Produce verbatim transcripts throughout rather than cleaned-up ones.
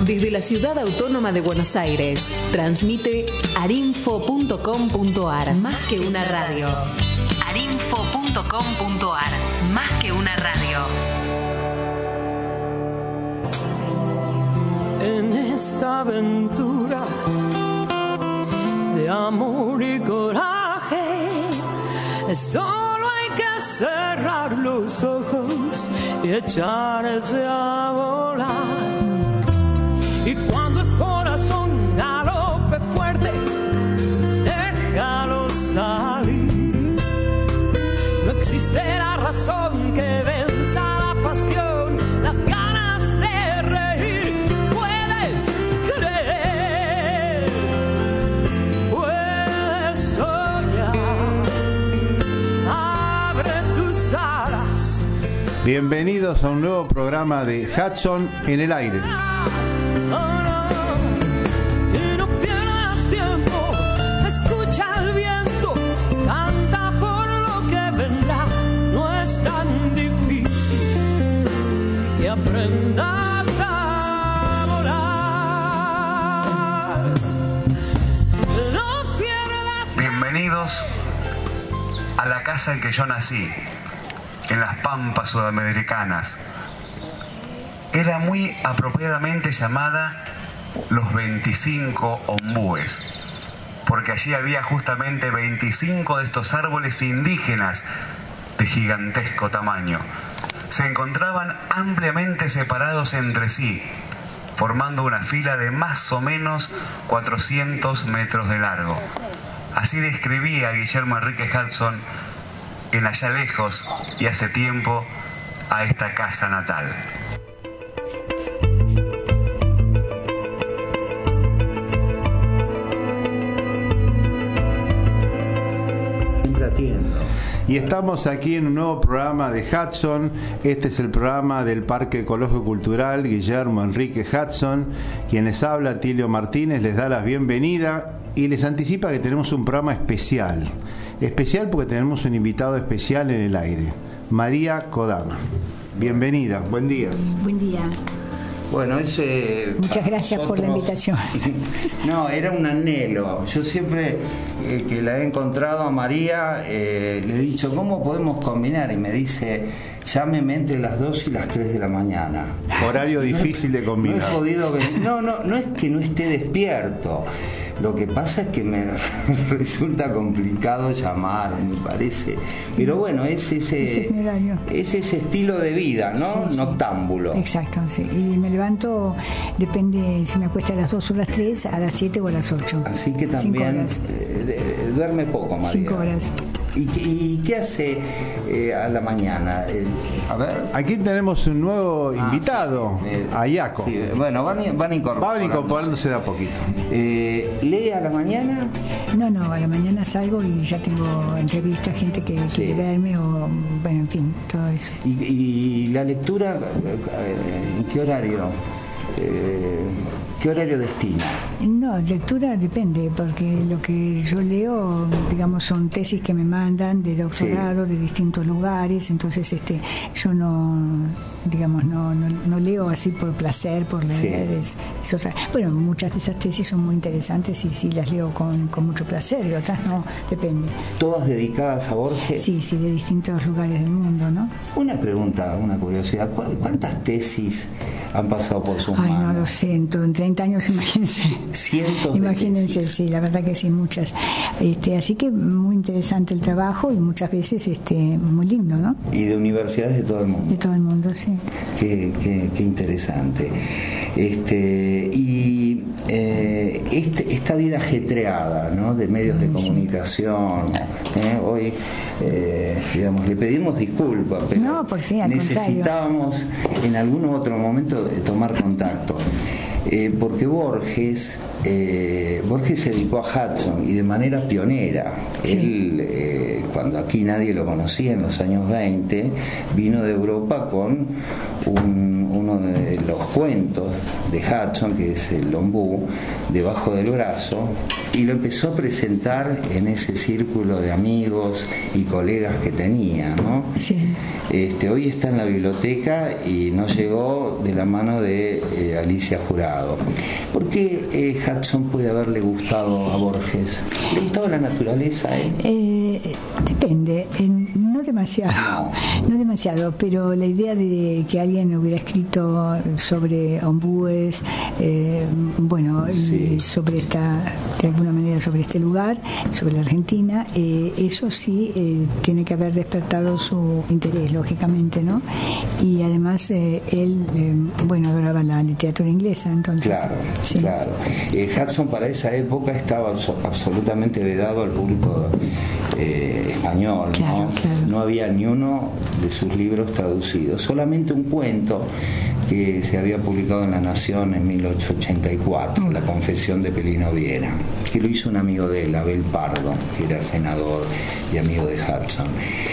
Desde la Ciudad Autónoma de Buenos Aires, transmite arinfo punto com punto ar, más que una radio. arinfo punto com punto ar, más que una radio. En esta aventura de amor y coraje, solo hay que cerrar los ojos y echarse a volar. Y cuando el corazón galope fuerte, déjalo salir. No existe la razón que venza la pasión, las ganas de reír. Puedes creer, puedes soñar. Abre tus alas. Bienvenidos a un nuevo programa de Hudson en el aire. Y no pierdas tiempo, escucha el viento, canta por lo que vendrá. No es tan difícil que aprendas a volar. No pierdas. Bienvenidos a la casa en que yo nací, en las pampas sudamericanas. Era muy apropiadamente llamada Los veinticinco Ombúes, porque allí había justamente veinticinco de estos árboles indígenas de gigantesco tamaño. Se encontraban ampliamente separados entre sí, formando una fila de más o menos cuatrocientos metros de largo. Así describía Guillermo Enrique Hudson en Allá lejos y hace tiempo a esta casa natal. Y estamos aquí en un nuevo programa de Hudson. Este es el programa del Parque Ecológico Cultural Guillermo Enrique Hudson. Quien les habla, Tilio Martínez, les da la bienvenida y les anticipa que tenemos un programa especial. Especial porque tenemos un invitado especial en el aire, María Kodama. Bienvenida, buen día. Buen día. Bueno, ese... Muchas gracias nosotros, por la invitación. No, era un anhelo. Yo siempre eh, que la he encontrado a María, eh, le he dicho, ¿cómo podemos combinar? Y me dice, llámeme entre las dos y las tres de la mañana. Horario difícil de combinar. No he podido venir. No, no, no es que no esté despierto. Lo que pasa es que me resulta complicado llamar, me parece. Pero bueno, es ese, ese, es es ese estilo de vida, ¿no? Sí, Noctámbulo. Sí. Exacto, sí. Y me levanto, depende si me acuesto a las dos o a las tres, a las siete o a las ocho. Así que también eh, duerme poco, María. Cinco horas. ¿Y, y qué hace eh, a la mañana? El, a ver. Aquí tenemos un nuevo ah, invitado, sí, sí. Eh, Ayaco. Sí, bueno, van, van incorporándose. Van incorporándose de a poquito. Eh, ¿Lee a la mañana? No, no, a la mañana salgo y ya tengo entrevistas, gente que sí. quiere verme o, bueno, en fin, todo eso. ¿Y, y la lectura, en qué horario? Eh, ¿Qué horario destina? No, lectura depende, porque lo que yo leo, digamos, son tesis que me mandan de doctorado, sí. de distintos lugares, entonces este yo no, digamos, no, no, no leo así por placer, por leer, sí. es, es otra. Bueno, muchas de esas tesis son muy interesantes y sí las leo con, con mucho placer, y otras no, depende. ¿Todas dedicadas a Borges? Sí, sí, de distintos lugares del mundo, ¿no? Una pregunta, una curiosidad, ¿cuántas tesis han pasado por sus manos? Ay, no lo sé, en treinta años, imagínense. Cientos de Imagínense, tesis. Sí, la verdad que sí, muchas. Este, así que muy interesante el trabajo y muchas veces este, muy lindo, ¿no? Y de universidades de todo el mundo. De todo el mundo, sí. Qué, qué, qué interesante. Este, y eh, este, esta vida ajetreada, ¿no? De medios de comunicación, ¿eh? Hoy, eh, digamos, le pedimos disculpas, pero no, ¿por qué? Al necesitábamos contrario. En algún otro momento tomar contacto. Eh, porque Borges eh, Borges se dedicó a Hudson y de manera pionera. Sí. Él, eh, cuando aquí nadie lo conocía en los años veinte, vino de Europa con un, uno de los cuentos de Hudson, que es el Ombú, debajo del brazo, y lo empezó a presentar en ese círculo de amigos y colegas que tenía, ¿no? Sí. Este, hoy está en la biblioteca y nos llegó de la mano de eh, Alicia Jurado. ¿Por qué eh, Hudson puede haberle gustado a Borges? ¿Le gustaba la naturaleza? Eh? Eh, depende, eh, no demasiado, no. no demasiado, pero la idea de que alguien hubiera escrito sobre ombúes, eh, bueno, sí. y sobre esta, de alguna manera sobre este lugar, sobre la Argentina, eh, eso sí eh, tiene que haber despertado su interés, lógicamente, ¿no? Y además eh, él, eh, bueno, adoraba la literatura inglesa, entonces. Claro, sí. claro. Eh, Hudson para esa época estaba absolutamente vedado al público eh, español, claro, ¿no? Claro. No había ni uno de sus libros traducidos, solamente un cuento que se había publicado en La Nación en mil ochocientos ochenta y cuatro, La Confesión de Pelino Viera, que lo hizo un amigo de él, Abel Pardo, que era senador y amigo de Hudson.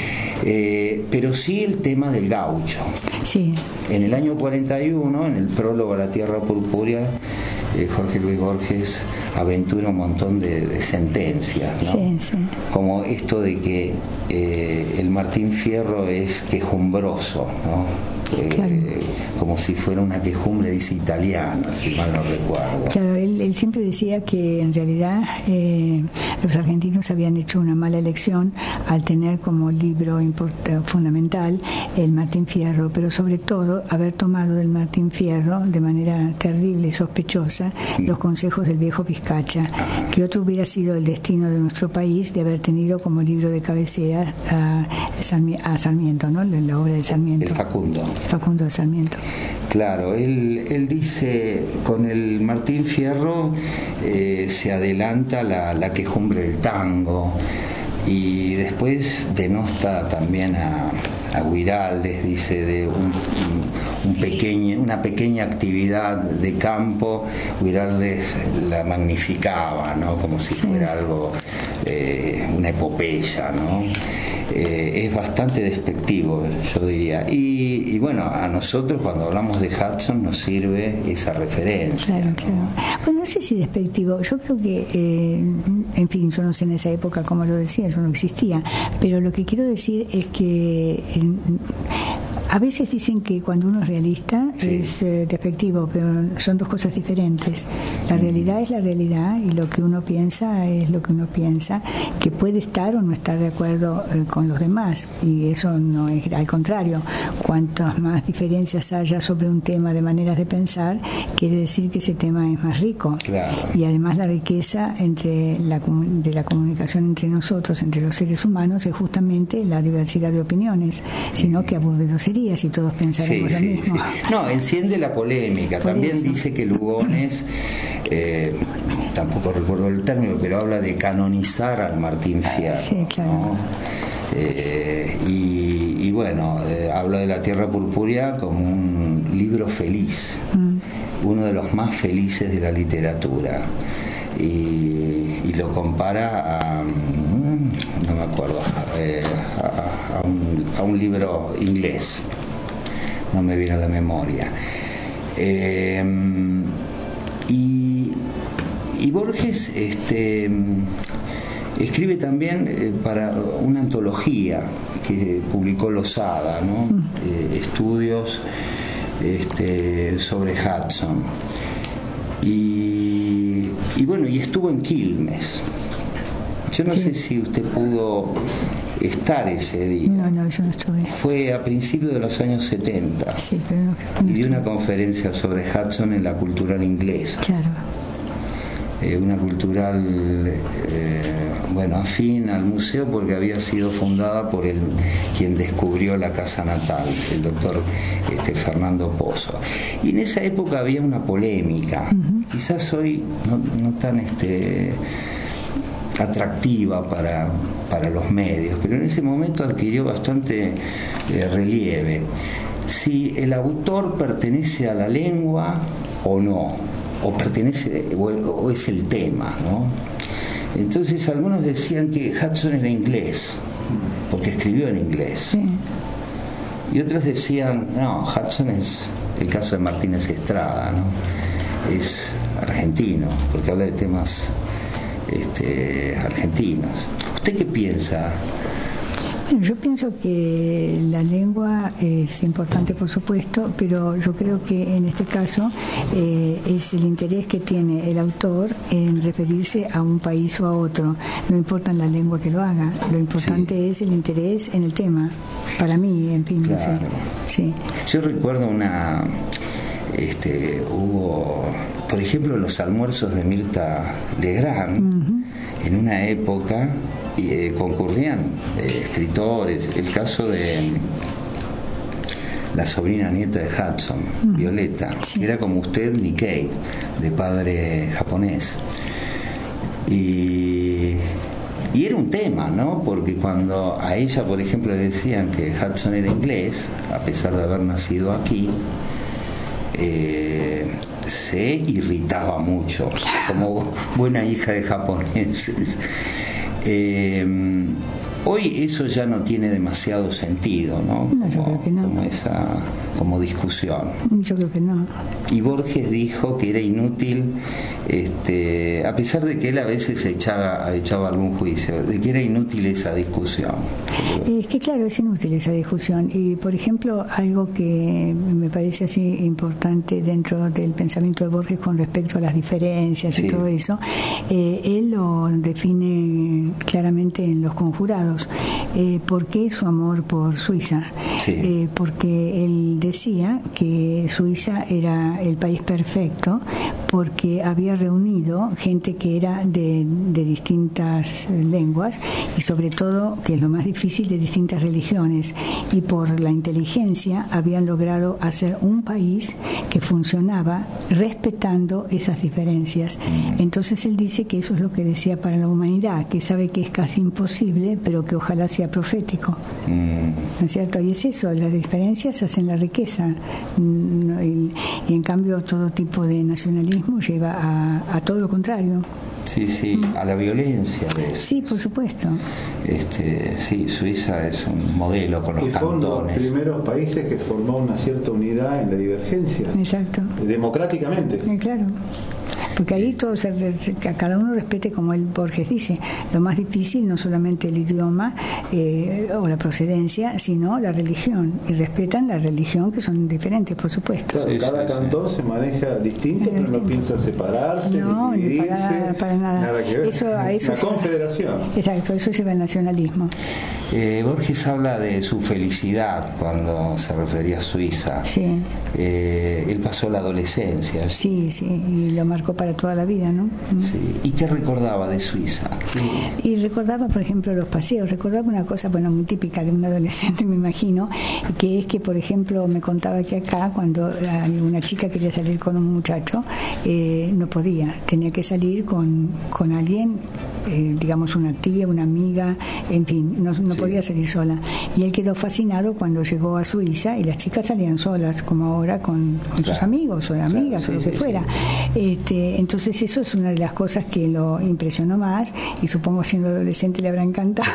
Eh, pero sí el tema del gaucho. Sí. En el año cuarenta y uno, en el prólogo a La Tierra Purpúrea, eh, Jorge Luis Borges aventura un montón de, de sentencias, ¿no? Sí, sí. Como esto de que eh, el Martín Fierro es quejumbroso, ¿no? Eh, claro. Como si fuera una quejumbre, dice, italiana, si mal no recuerdo. Claro, él, él siempre decía que en realidad eh, los argentinos habían hecho una mala elección al tener como libro import- fundamental el Martín Fierro, pero sobre todo haber tomado del Martín Fierro de manera terrible y sospechosa los consejos del viejo Vizcacha, que otro hubiera sido el destino de nuestro país de haber tenido como libro de cabecera a, a Sarmiento, ¿no? La obra de Sarmiento. El Facundo. Facundo de Sarmiento. Claro, él, él dice, con el Martín Fierro eh, se adelanta la, la quejumbre del tango, y después denosta también a, a Guiraldes, dice, de un, un pequeño, una pequeña actividad de campo. Guiraldes la magnificaba, ¿no? Como si sí. fuera algo, eh, una epopeya, ¿no? Eh, es bastante despectivo, yo diría. Y, y bueno, a nosotros cuando hablamos de Hudson nos sirve esa referencia. Claro, claro. Bueno, no sé si despectivo. Yo creo que, eh, en fin, yo no sé en esa época cómo lo decía, eso no existía. Pero lo que quiero decir es que eh, a veces dicen que cuando uno es realista sí. es eh, despectivo, pero son dos cosas diferentes. La realidad es la realidad y lo que uno piensa es lo que uno piensa, que puede estar o no estar de acuerdo eh, con los demás, y eso no es, al contrario, cuantas más diferencias haya sobre un tema de maneras de pensar, quiere decir que ese tema es más rico. Claro. Y además la riqueza entre la, de la comunicación entre nosotros, entre los seres humanos, es justamente la diversidad de opiniones, sino que aburrido sería si todos pensáramos sí, lo sí, mismo. Sí. No, enciende la polémica. Por También eso. Dice que Lugones, eh, tampoco recuerdo el término, pero habla de canonizar al Martín Fierro. Sí, claro. ¿no? Eh, y, y bueno, eh, habla de La Tierra Purpúrea como un libro feliz, mm. uno de los más felices de la literatura, y, y lo compara a, no me acuerdo, eh, a, a, un, a un libro inglés, no me viene a la memoria. Eh, y, y Borges este escribe también eh, para una antología que publicó Losada, ¿no? Mm. Eh, estudios este, sobre Hudson. Y, y bueno, y estuvo en Quilmes. Yo no sí. sé si usted pudo estar ese día. No, no, yo no estuve. Fue a principios de los años setenta. Sí, pero no, no y dio estuve. una conferencia sobre Hudson en la Cultural Inglesa. Claro. Eh, una cultural, eh, bueno, afín al museo, porque había sido fundada por el quien descubrió la casa natal, el doctor este, Fernando Pozo. Y en esa época había una polémica, uh-huh. quizás hoy no, no tan este, atractiva para, para los medios, pero en ese momento adquirió bastante eh, relieve. Si el autor pertenece a la lengua o no, o pertenece o, o es el tema, ¿no? Entonces algunos decían que Hudson era inglés porque escribió en inglés, sí. Y otros decían, no, Hudson es el caso de Martínez Estrada, ¿no? Es argentino, porque habla de temas este, argentinos. ¿Usted qué piensa? Bueno, yo pienso que la lengua es importante, por supuesto, pero yo creo que en este caso eh, es el interés que tiene el autor en referirse a un país o a otro. No importa en la lengua que lo haga, lo importante sí. es el interés en el tema. Para mí, en fin, claro. no sé. Sí. Yo recuerdo una... Este, hubo, por ejemplo, los almuerzos de Mirta Legrand, uh-huh. en una época eh, concurrían eh, escritores, el caso de la sobrina nieta de Hudson, uh-huh. Violeta, sí. que era como usted, Nikkei, de padre japonés. Y, y era un tema, ¿no? Porque cuando a ella, por ejemplo, le decían que Hudson era inglés, a pesar de haber nacido aquí, Eh, se irritaba mucho, como buena hija de japoneses. Eh, hoy eso ya no tiene demasiado sentido, ¿no? No, yo como, creo que no. como esa como discusión. Yo creo que no. Y Borges dijo que era inútil, este, a pesar de que él a veces echaba, echaba algún juicio, de que era inútil esa discusión. Es que claro, es inútil esa discusión. Y por ejemplo, algo que me parece así importante dentro del pensamiento de Borges con respecto a las diferencias sí. y todo eso, eh, él lo define claramente en Los Conjurados. Eh, ¿Por qué su amor por Suiza? Sí. Eh, porque él decía que Suiza era el país perfecto porque había reunido gente que era de, de distintas lenguas y sobre todo, que es lo más difícil, de distintas religiones, y por la inteligencia habían logrado hacer un país que funcionaba respetando esas diferencias. Entonces él dice que eso es lo que decía para la humanidad, que sabe que es casi imposible, pero que ojalá sea profético. ¿No es cierto? Y es eso, las diferencias hacen la riqueza, y, y en cambio todo tipo de nacionalismo lleva a, a todo lo contrario. Sí, sí, a la violencia. ¿Ves? Sí, por supuesto. Este, sí, Suiza es un modelo con los cantones. Fueron los primeros países que formó una cierta unidad en la divergencia. Exacto. Democráticamente. Eh, claro. Porque ahí todo se, que a cada uno respete, como el Borges dice, lo más difícil no solamente el idioma eh, o la procedencia, sino la religión, y respetan la religión, que son diferentes, por supuesto. Claro, cada cantón se maneja distinto, pero no piensa separarse, no, ni dividirse, para, para nada. nada que ver. Eso, a eso la lleva, confederación. Exacto, eso lleva el nacionalismo. Eh, Borges habla de su felicidad cuando se refería a Suiza. Sí. Eh, él pasó la adolescencia. Sí, sí, y lo marcó para toda la vida, ¿no? Sí. ¿Y qué recordaba de Suiza? ¿Qué? Y recordaba, por ejemplo, los paseos. Recordaba una cosa, bueno, muy típica de un adolescente, me imagino, que es que, por ejemplo, me contaba que acá, cuando una chica quería salir con un muchacho, eh, no podía. Tenía que salir con, con alguien, eh, digamos, una tía, una amiga, en fin, no, no sí. podía salir sola. Y él quedó fascinado cuando llegó a Suiza y las chicas salían solas, como ahora con, con claro. sus amigos o amigas claro, sí, o lo que sí, fuera. Sí. Este, entonces eso es una de las cosas que lo impresionó más, y supongo siendo adolescente le habrá encantado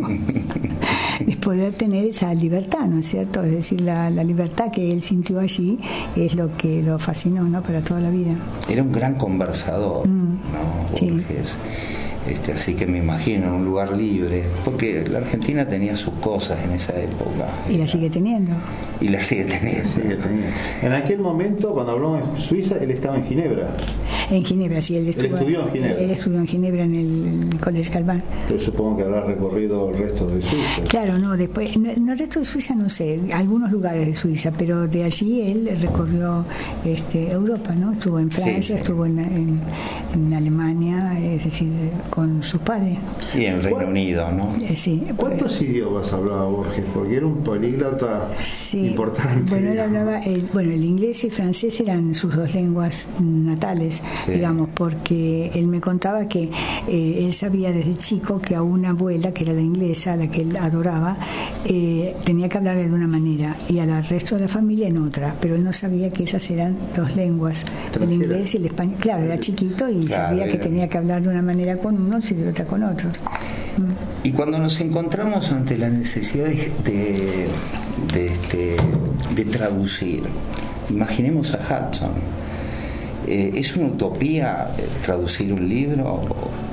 es poder tener esa libertad, ¿no es cierto? Es decir, la, la libertad que él sintió allí es lo que lo fascinó, ¿no? Para toda la vida. Era un gran conversador, mm. ¿no? Borges. Sí. Este, así que me imagino en un lugar libre, porque la Argentina tenía sus cosas en esa época. Y la sigue teniendo. Y la sigue teniendo. La sigue teniendo. En aquel momento, cuando hablamos de Suiza, él estaba en Ginebra. En Ginebra, sí. Él, estuvo, él estudió en Ginebra. Él estudió en Ginebra en el, en el Colegio Calván. Pero supongo que habrá recorrido el resto de Suiza. Claro, no, después, en el resto de Suiza no sé, algunos lugares de Suiza, pero de allí él recorrió este, Europa, ¿no? Estuvo en Francia, sí, sí. estuvo en, en, en Alemania, es decir, con sus padres. Y en el Reino Unido, ¿no? Eh, sí. ¿Cuántos pues, idiomas hablaba Borges? Porque era un políglota sí, importante. Bueno, él hablaba, el, bueno, el inglés y el francés eran sus dos lenguas natales, sí. digamos, porque él me contaba que eh, él sabía desde chico que a una abuela, que era la inglesa, a la que él adoraba, eh, tenía que hablarle de una manera y al resto de la familia en otra, pero él no sabía que esas eran dos lenguas, el inglés y el español. Claro, era chiquito y claro, sabía era. que tenía que hablar de una manera con unos y de otra con otros. Y cuando nos encontramos ante la necesidad de, de, de, este, de traducir, imaginemos a Hudson, eh, ¿es una utopía traducir un libro?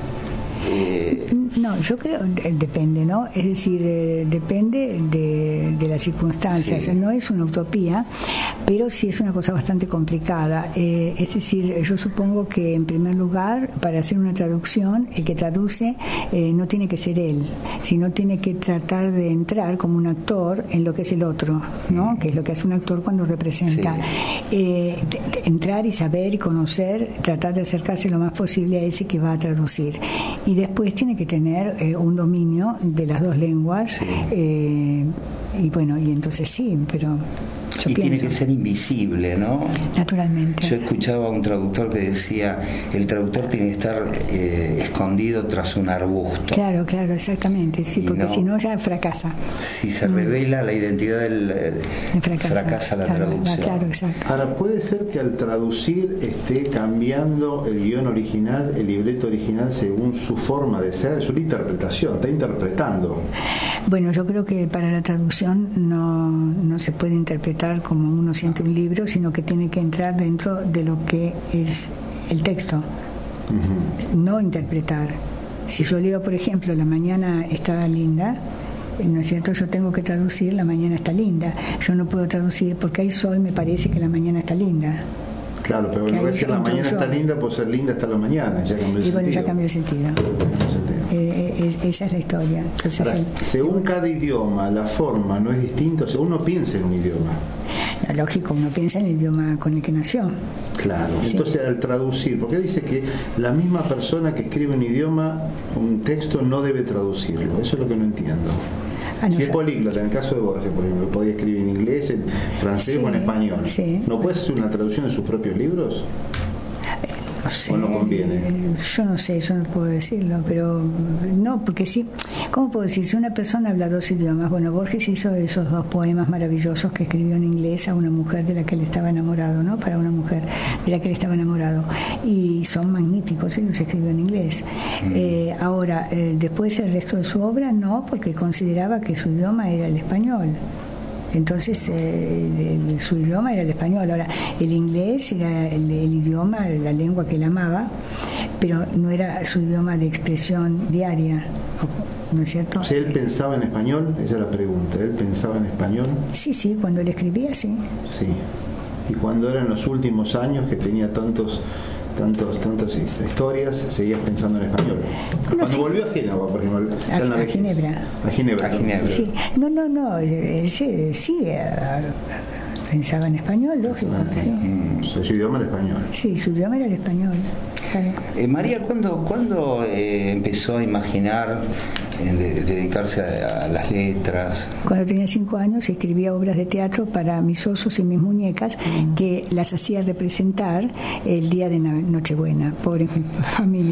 Eh, no, yo creo, depende, ¿no? Es decir, eh, depende de, de las circunstancias. Sí. No es una utopía, pero sí es una cosa bastante complicada. Eh, es decir, yo supongo que en primer lugar, para hacer una traducción, el que traduce eh, no tiene que ser él, sino tiene que tratar de entrar como un actor en lo que es el otro, ¿no? Que es lo que hace un actor cuando representa. Sí. Eh, de, de entrar y saber y conocer, tratar de acercarse lo más posible a ese que va a traducir. Y después tiene que tener eh, un dominio de las dos lenguas. Sí. Eh, y bueno, y entonces sí, pero yo y pienso, tiene que ser invisible, ¿no? Naturalmente. Yo escuchaba a un traductor que decía, el traductor tiene que estar eh, escondido tras un arbusto. Claro, claro, exactamente, sí, y porque no, si no ya fracasa. Si se revela mm. la identidad del eh, fracasa, fracasa la claro, traducción. Claro, exacto. Ahora, puede ser que al traducir esté cambiando el guión original, el libreto original, según su forma de ser, su interpretación, está interpretando. Bueno, yo creo que para la traducción no, no se puede interpretar como uno siente un libro, sino que tiene que entrar dentro de lo que es el texto, uh-huh. no interpretar. Si yo leo, por ejemplo, la mañana está linda, ¿no es cierto? Yo tengo que traducir la mañana está linda. Yo no puedo traducir porque hay sol, me parece que la mañana está linda. Claro, pero en vez de la mañana yo. está linda, puede ser linda hasta la mañana. Ya cambió el y bueno, sentido. ya cambió el sentido. Eh, eh, esa es la historia. Entonces, Ahora, el, según cada idioma, la forma no es distinta. Según uno piensa en un idioma. Lógico, uno piensa en el idioma con el que nació. Claro, sí. Entonces al traducir, porque dice que la misma persona que escribe un idioma, un texto, no debe traducirlo. Eso es lo que no entiendo. Ah, no si es políglota, en el caso de Borges, por ejemplo, podía escribir en inglés, en francés sí, o en español. Sí. ¿No puede hacer una traducción de sus propios libros? No sé, ¿O no conviene? Yo no sé, yo no puedo decirlo, pero no, porque sí, ¿cómo puedo decir? Si una persona habla dos idiomas, bueno, Borges hizo esos dos poemas maravillosos que escribió en inglés a una mujer de la que él estaba enamorado, ¿no? Para una mujer de la que él estaba enamorado, y son magníficos, él los escribió en inglés. Mm. Eh, ahora, eh, después el resto de su obra, no, porque consideraba que su idioma era el español. Entonces eh, el, su idioma era el español. Ahora el inglés era el, el idioma, la lengua que él amaba, pero no era su idioma de expresión diaria, ¿no es cierto? O sea, ¿él pensaba en español? Esa es la pregunta. ¿Él pensaba en español? Sí, sí, cuando él escribía, sí. Sí. Y cuando eran los últimos años que tenía tantos tantos tantas historias, seguías pensando en español. No, cuando sí. volvió a Génova, por ejemplo, a, a, a Ginebra. A Ginebra. A Ginebra. Sí. No, no, no, él sí, sí pensaba en español, lógico. Sí. Mm, o sea, su idioma era español. Sí, su idioma era el español. Claro. Eh, María, ¿cuándo, cuándo eh, empezó a imaginar eh, de, dedicarse a, a las letras? Cuando tenía cinco años escribía obras de teatro para mis osos y mis muñecas, mm. que las hacía representar el día de Nochebuena, pobre familia.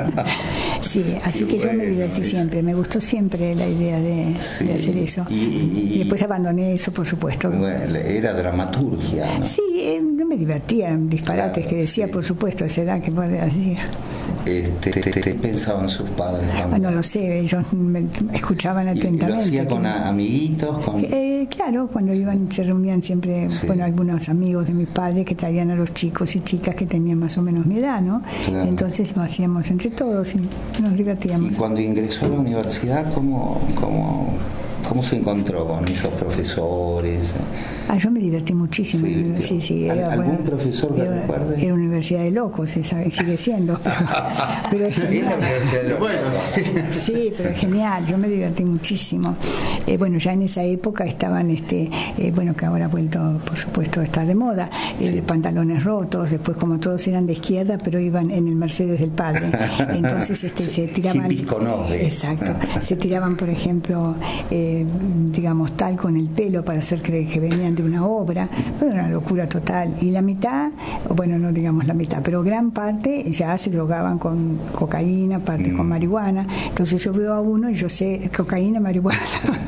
Sí, así Qué que bueno, yo me divertí es... siempre, me gustó siempre la idea de, sí. de hacer eso. Y, y, y después abandoné eso, por supuesto. Bueno, era dramaturgia, ¿no? Sí, eh, no me divertía, disparates claro, que decía, sí. por supuesto, a esa edad que hacía. Este, ¿Qué pensaban sus padres? Ah, no lo sé, ellos me escuchaban atentamente. ¿Lo hacía con amiguitos? Con... Eh, claro, cuando iban, se reunían siempre, sí. bueno, algunos amigos de mis padres que traían a los chicos y chicas que tenían más o menos mi edad, ¿no? Claro. Entonces lo hacíamos entre todos y nos divertíamos. ¿Y cuando ingresó a la universidad, cómo, cómo, cómo se encontró con esos profesores? Ah, yo me divertí muchísimo. Sí, sí, sí, era, ¿Algún bueno, profesor que era, recuerde? Era Universidad de Locos, esa, sigue siendo. Pero, pero es genial. Universidad de Locos. Bueno, sí. Sí, pero es genial, yo me divertí muchísimo. Eh, bueno, ya en esa época estaban, este, eh, bueno, que ahora ha vuelto, por supuesto, a estar de moda, eh, sí. pantalones rotos, después como todos eran de izquierda, pero iban en el Mercedes del padre. Entonces este, sí, se tiraban... Hippies con ode. Exacto. Se tiraban, por ejemplo, eh, eh, digamos, tal con el pelo para hacer creer que venían de una obra. Fue una locura total. Y la mitad, bueno, no digamos la mitad, pero gran parte ya se drogaban con cocaína, parte mm. con marihuana. Entonces yo veo a uno y yo sé cocaína, marihuana.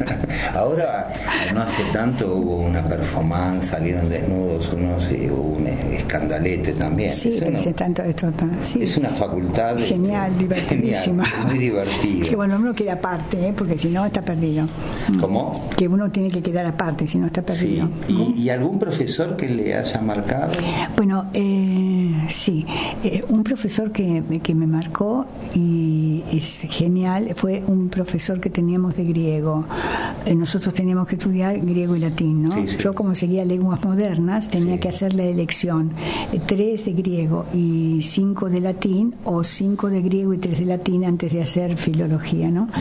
Ahora, no hace tanto hubo una performance, salieron desnudos unos y hubo un escandalete también. Sí, pero no, tanto, esto, sí. Es una facultad genial, este, divertidísima. Genial, muy divertida. Que bueno, uno queda aparte, ¿eh? Porque si no está perdido. ¿Cómo? Que uno tiene que quedar aparte, si no está perdido. Sí. ¿Y, ¿Y algún profesor que le haya marcado? Bueno, eh, sí, eh, un profesor que, que me marcó y es genial fue un profesor que teníamos de griego. Eh, nosotros teníamos que estudiar griego y latín, ¿no? Sí, sí. Yo, como seguía lenguas modernas, tenía sí. que hacer la elección, eh, tres de griego y cinco de latín, o cinco de griego y tres de latín antes de hacer filología, ¿no?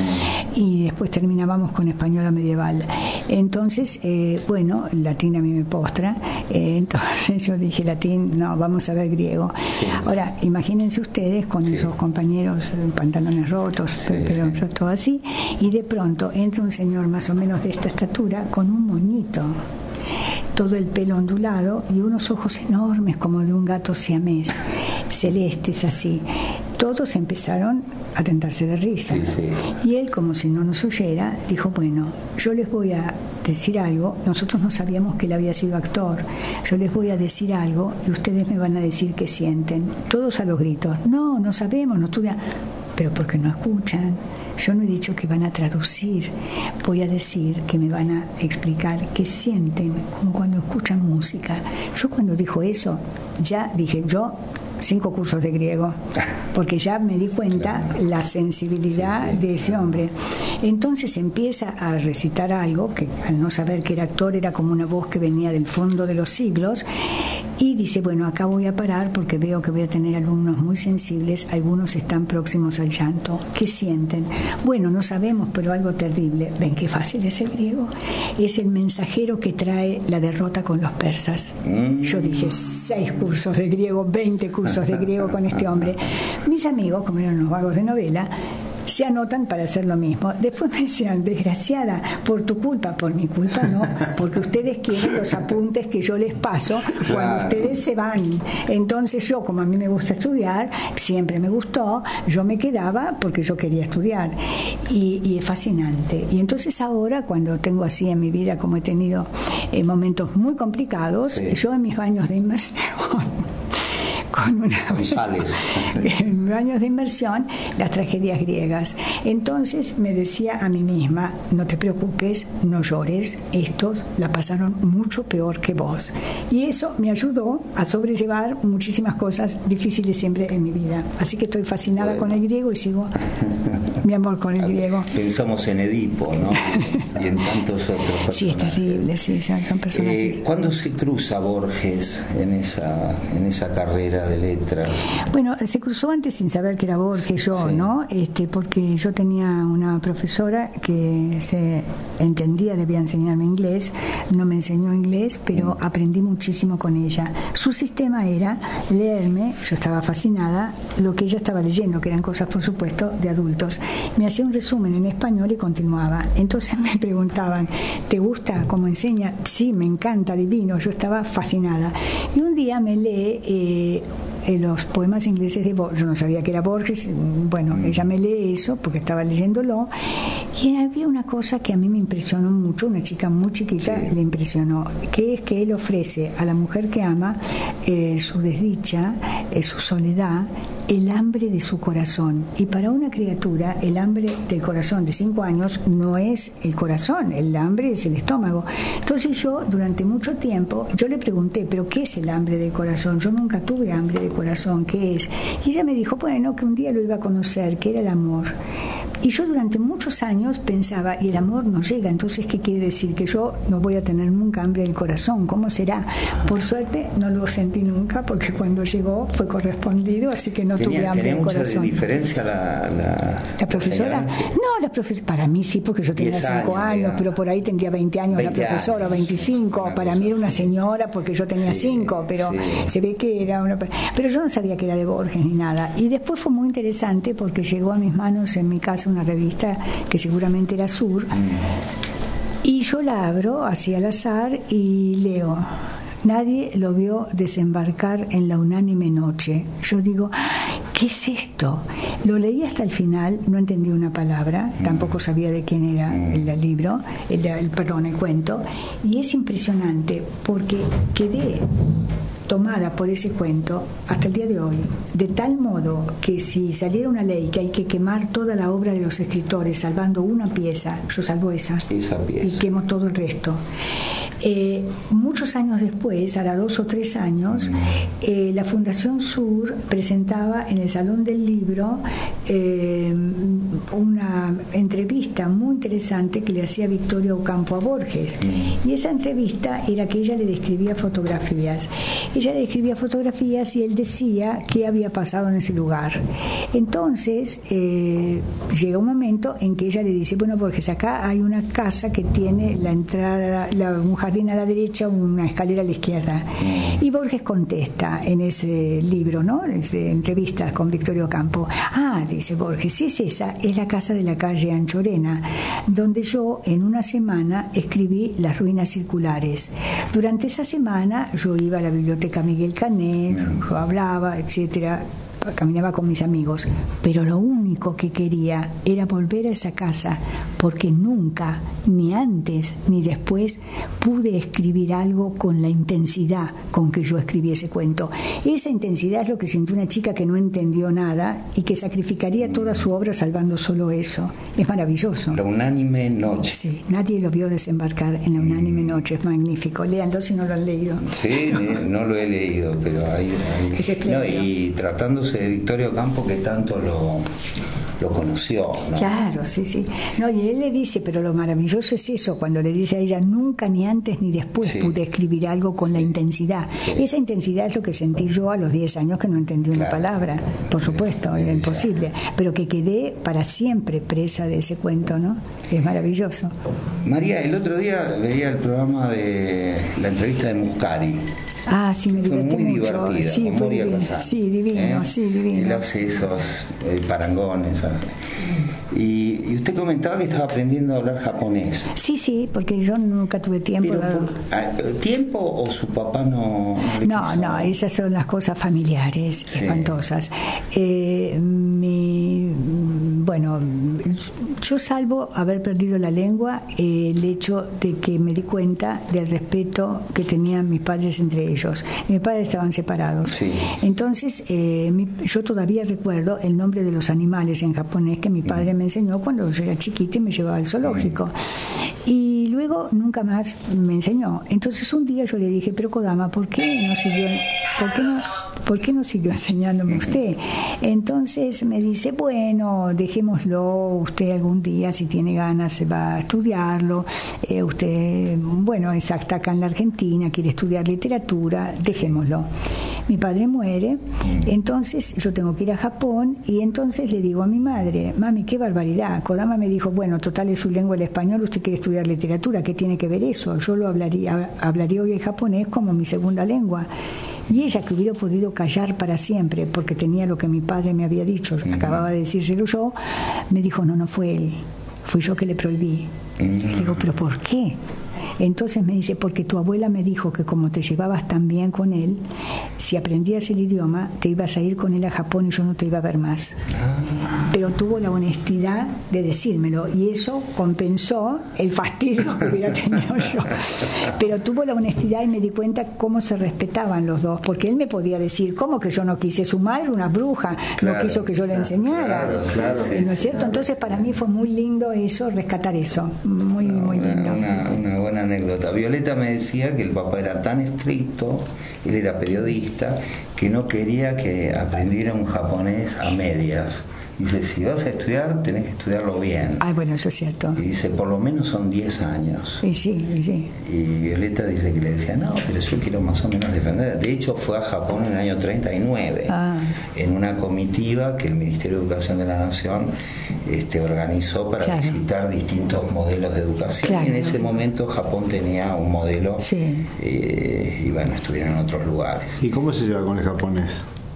Y después terminábamos con español medieval. Entonces, eh, bueno, latín a mí me postra, eh, entonces yo dije latín, no, vamos a ver griego. Sí. Ahora, imagínense ustedes con sí. esos compañeros en pantalones rotos, sí, pero sí. todo así, y de pronto entra un señor más o menos de esta estatura con un moñito, todo el pelo ondulado y unos ojos enormes como de un gato siamés, celestes así. Todos empezaron a tentarse de risa. Sí, sí. Y él, como si no nos oyera, dijo, bueno, yo les voy a decir algo. Nosotros no sabíamos que él había sido actor. Yo les voy a decir algo y ustedes me van a decir qué sienten. Todos a los gritos. No, no sabemos, no estudian. Pero ¿por qué no escuchan? Yo no he dicho que van a traducir. Voy a decir que me van a explicar qué sienten, como cuando escuchan música. Yo cuando dijo eso, ya dije, yo... cinco cursos de griego, porque ya me di cuenta la sensibilidad sí, sí, de ese hombre. Entonces empieza a recitar algo que, al no saber que era actor, era como una voz que venía del fondo de los siglos, y dice, bueno, acá voy a parar porque veo que voy a tener alumnos muy sensibles, algunos están próximos al llanto. ¿Qué sienten? Bueno, no sabemos, pero algo terrible. ¿Ven qué fácil es el griego? Es el mensajero que trae la derrota con los persas. Yo dije, seis cursos de griego, veinte cursos de griego con este hombre. Mis amigos, como eran unos vagos de novela, se anotan para hacer lo mismo. Después me decían, desgraciada, por tu culpa. Por mi culpa no, porque ustedes quieren los apuntes que yo les paso cuando claro. ustedes se van. Entonces yo, como a mí me gusta estudiar, siempre me gustó, yo me quedaba porque yo quería estudiar. Y, y es fascinante. Y entonces ahora, cuando tengo así en mi vida, como he tenido eh, momentos muy complicados, sí. yo en mis baños de inmersión con una en años de inmersión, las tragedias griegas. Entonces me decía a mí misma, no te preocupes, no llores, estos la pasaron mucho peor que vos. Y eso me ayudó a sobrellevar muchísimas cosas difíciles siempre en mi vida. Así que estoy fascinada bueno. con el griego y sigo mi amor con el griego. Pensamos en Edipo, ¿no? Y en tantos otros personajes. Sí, es terrible, sí, son, son personajes. Eh, ¿Cuándo se cruza Borges en esa, en esa carrera de letras? Bueno, se cruzó antes sin saber que era Borges yo, sí. ¿no? Este, porque yo tenía una profesora que se entendía, debía enseñarme inglés, no me enseñó inglés, pero mm. aprendí muchísimo con ella. Su sistema era leerme, yo estaba fascinada, lo que ella estaba leyendo, que eran cosas, por supuesto, de adultos. Me hacía un resumen en español y continuaba. Entonces me preguntaban, ¿te gusta cómo enseña? Sí, me encanta, divino. Yo estaba fascinada. Y un día me lee eh, eh, los poemas ingleses de Borges. Yo no sabía que era Borges. Bueno, mm. ella me lee eso porque estaba leyéndolo. Y había una cosa que a mí me impresionó mucho, una chica muy chiquita sí. le impresionó, que es que él ofrece a la mujer que ama eh, su desdicha, eh, su soledad, el hambre de su corazón. Y para una criatura, el hambre del corazón de cinco años no es el corazón, el hambre es el estómago. Entonces yo, durante mucho tiempo, yo le pregunté, ¿pero qué es el hambre del corazón? Yo nunca tuve hambre de corazón, ¿qué es? Y ella me dijo, bueno, que un día lo iba a conocer, que era el amor. Y yo durante muchos años pensaba, y el amor no llega, entonces ¿qué quiere decir? Que yo no voy a tener nunca hambre del corazón, ¿cómo será? Por suerte no lo sentí nunca, porque cuando llegó fue correspondido, así que no tenía, tuve hambre del corazón. ¿Tenía mucha diferencia la, la, la profesora? La no, la profesora, para mí sí, porque yo tenía cinco años, años pero por ahí tendría veinte años veinte la profesora, años, veinticinco, para mí era una señora porque yo tenía cinco, sí, pero sí. se ve que era una... Pero yo no sabía que era de Borges ni nada. Y después fue muy interesante porque llegó a mis manos en mi casa una revista que seguramente era Sur, mm. Y yo la abro así al azar y leo: nadie lo vio desembarcar en la unánime noche. Yo digo, ¿qué es esto? Lo leí hasta el final, no entendí una palabra, tampoco sabía de quién era el libro, el, el, perdón, el cuento, y es impresionante porque quedé tomada por ese cuento hasta el día de hoy, de tal modo que si saliera una ley que hay que quemar toda la obra de los escritores salvando una pieza, yo salvo esa, esa pieza. Y quemo todo el resto. Eh, muchos años después, hará dos o tres años, eh, la Fundación Sur presentaba en el Salón del Libro eh, una entrevista muy interesante que le hacía Victoria Ocampo a Borges, y esa entrevista era que ella le describía fotografías ella le describía fotografías y él decía qué había pasado en ese lugar. Entonces eh, llega un momento en que ella le dice, bueno, Borges, acá hay una casa que tiene la entrada, la, un jardín a la derecha, una escalera a la izquierda. Y Borges contesta en ese libro, ¿no? En esa entrevista con Victoria Ocampo, ah, dice Borges, si es esa, es la casa de la calle Anchorena, donde yo en una semana escribí Las ruinas circulares. Durante esa semana yo iba a la biblioteca Miguel Canet, yo hablaba, etcétera, caminaba con mis amigos, pero lo único que quería era volver a esa casa, porque nunca, ni antes ni después, pude escribir algo con la intensidad con que yo escribí ese cuento. Esa intensidad es lo que sintió una chica que no entendió nada y que sacrificaría toda su obra salvando solo eso. Es maravilloso. La unánime noche. Sí, nadie lo vio desembarcar en la unánime noche, es magnífico. Léanlo si no lo han leído. Sí, no lo he leído, pero hay... hay... Es no, y tratándose de Victoria Ocampo, que tanto lo, lo conoció, ¿no? Claro, sí, sí. No, y él le dice, pero lo maravilloso es eso, cuando le dice a ella, nunca ni antes ni después sí. pude escribir algo con sí. la intensidad. Sí. Esa intensidad es lo que sentí yo a los diez años, que no entendí una claro. palabra, por supuesto, sí, era imposible, claro. pero que quedé para siempre presa de ese cuento, ¿no? Es maravilloso. María, el otro día veía el programa de la entrevista de Muscari. Ah, sí, me fue divertí muy mucho. divertida, Sí, con Moria bien. Kazan, sí, divino, ¿eh? sí, divino. Él hace esos eh, parangones. ¿sabes? Y, y usted comentaba que estaba aprendiendo a hablar japonés. Sí, sí, porque yo nunca tuve tiempo. Pero, por, ¿tiempo o su papá no? No, no, no, esas son las cosas familiares sí. espantosas. Eh, mi, bueno, yo salvo haber perdido la lengua, eh, el hecho de que me di cuenta del respeto que tenían mis padres entre ellos. Mis padres estaban separados. Sí. Entonces, eh, mi, yo todavía recuerdo el nombre de los animales en japonés que mi padre me enseñó cuando yo era chiquita y me llevaba al zoológico. Y luego nunca más me enseñó. Entonces un día yo le dije, pero Kodama, ¿por qué no siguió, por qué no, por qué no siguió enseñándome usted? Entonces me dice, bueno, dejémoslo, usted algún día, si tiene ganas, va a estudiarlo. Eh, usted, bueno, es acá en la Argentina, quiere estudiar literatura, dejémoslo. Mi padre muere, entonces yo tengo que ir a Japón y entonces le digo a mi madre, mami, qué barbaridad. Kodama me dijo, bueno, total es su lengua el español, usted quiere estudiar literatura, ¿qué tiene que ver eso? Yo lo hablaría, hablaría hoy el japonés como mi segunda lengua. Y ella, que hubiera podido callar para siempre porque tenía lo que mi padre me había dicho, uh-huh. acababa de decírselo yo, me dijo, no, no fue él, fui yo que le prohibí. Uh-huh. Le digo, ¿pero por qué? Entonces me dice, porque tu abuela me dijo que como te llevabas tan bien con él, si aprendías el idioma, te ibas a ir con él a Japón y yo no te iba a ver más. Ah. Pero tuvo la honestidad de decírmelo y eso compensó el fastidio que hubiera tenido yo. Pero tuvo la honestidad y me di cuenta cómo se respetaban los dos, porque él me podía decir, ¿cómo que yo no quise? Su madre, una bruja, claro, no quiso que yo le enseñara. Claro, claro, ¿no es cierto? Entonces para mí fue muy lindo eso, rescatar eso. Muy, no, muy lindo. Una, una buena anécdota. Violeta me decía que el papá era tan estricto, él era periodista, que no quería que aprendiera un japonés a medias. Dice, si vas a estudiar, tenés que estudiarlo bien. Ah, bueno, eso es cierto. Y dice, por lo menos son diez años. Y sí, y sí. Y Violeta dice que le decía, no, pero yo quiero más o menos defender. De hecho, fue a Japón en el año treinta y nueve, ah. en una comitiva que el Ministerio de Educación de la Nación este, organizó para claro. visitar distintos modelos de educación. Claro. Y en ese momento Japón tenía un modelo, sí. eh, y bueno, estuvieron en otros lugares. ¿Y cómo se lleva con el japonés?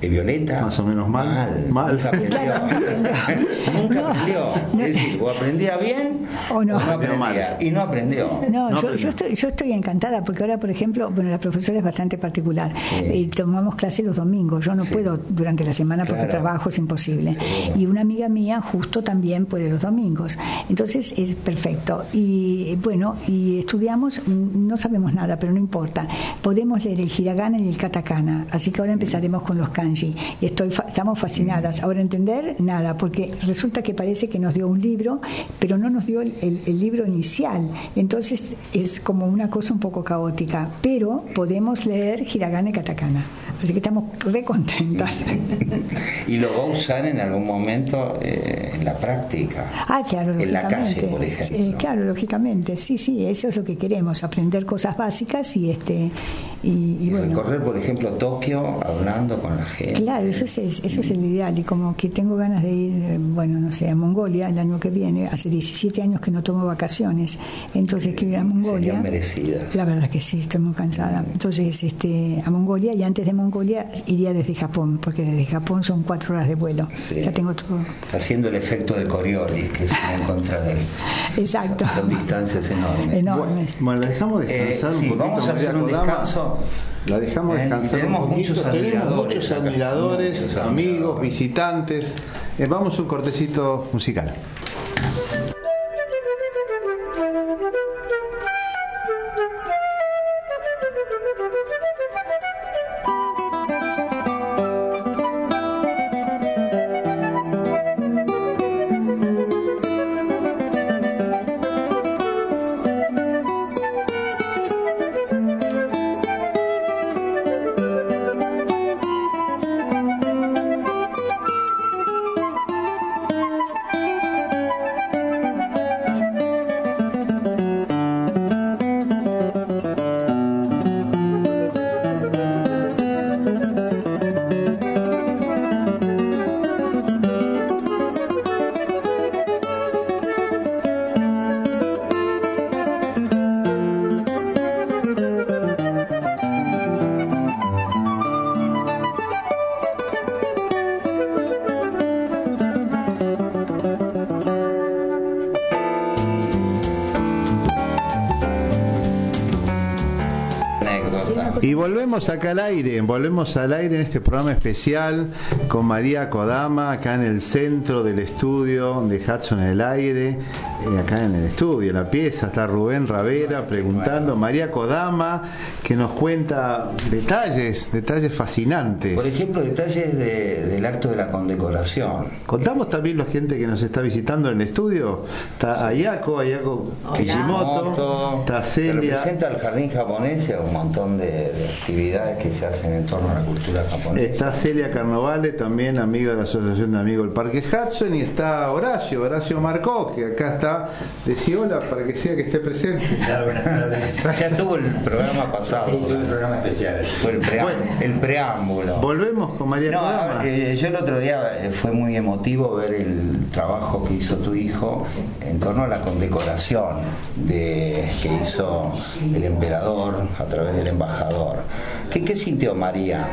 Eh, Violeta. Más o menos mal. Mal. mal. Nunca aprendió. Nunca No, aprendió. no. Es decir, o aprendía bien O no. o no aprendía. Y no aprendió. No, No, yo, pero yo, no. estoy, yo estoy encantada porque ahora, por ejemplo, bueno, la profesora es bastante particular. Sí. Eh, tomamos clases los domingos. Yo no Sí. puedo durante la semana porque Claro. trabajo, es imposible. Sí. Y una amiga mía justo también puede los domingos. Entonces es perfecto. Y bueno, y estudiamos, no sabemos nada, pero no importa. Podemos leer el hiragana y el katakana. Así que ahora empezaremos con los kanji. Y estoy fa- estamos fascinadas. Ahora entender nada, porque resulta que parece que nos dio un libro, pero no nos dio el, el- el libro inicial. Entonces es como una cosa un poco caótica. Pero podemos leer hiragana y katakana. Así que estamos re contentas. Y lo va a usar en algún momento eh, en la práctica. Ah, claro, En la lógicamente. calle, por ejemplo. Eh, claro, lógicamente. Sí, sí, eso es lo que queremos, aprender cosas básicas y este y, y Y bueno. recorrer, por ejemplo, Tokio hablando con la gente. Claro, eso es, eso es el ideal. Y como que tengo ganas de ir, eh, bueno, no sé, a Mongolia el año que viene. Hace diecisiete años que no tomo vacaciones. Entonces quiero ir a Mongolia. Serían merecidas. La verdad que sí, estoy muy cansada. Entonces, este, a Mongolia, y antes de Mongolia iría desde Japón, porque desde Japón son cuatro horas de vuelo. Sí. Ya tengo todo. Está haciendo el efecto de Coriolis, que es en contra de él. Exacto. Son distancias enormes. Enormes. Bueno, la dejamos descansar Eh, un sí, poquito. vamos a María hacer un Kodama. descanso. La dejamos Eh, descansar tenemos un poquito. muchos Tenemos admiradores muchos acá. admiradores, Muchos amigos, admiradores. visitantes. Eh, vamos a un cortecito musical. Y volvemos acá al aire, volvemos al aire en este programa especial con María Kodama, acá en el centro del estudio de Hudson en el aire, eh, acá en el estudio, en la pieza, está Rubén Ravera preguntando, María Kodama, que nos cuenta detalles, detalles fascinantes. Por ejemplo, detalles de- del acto de la condecoración. Contamos también la gente que nos está visitando en el estudio, está Ayako, Ayako Kishimoto, está que Celia. representa al jardín japonés y a un montón de, de actividades que se hacen en torno a la cultura japonesa. Está Celia Carnovale, también amiga de la Asociación de Amigos del Parque Hudson, y está Horacio, Horacio Marcó, que acá está, decía hola para que sea que esté presente. Ya tuvo el programa pasado. Sí, tuve un programa especial. Fue el, preá- Bueno. el preámbulo. Volvemos con María No, Kodama. eh, yo el otro día eh, fue muy emotivo ver el trabajo que hizo tu hijo en torno a la condecoración de, que hizo el emperador a través del embajador. ¿Qué, qué sintió María?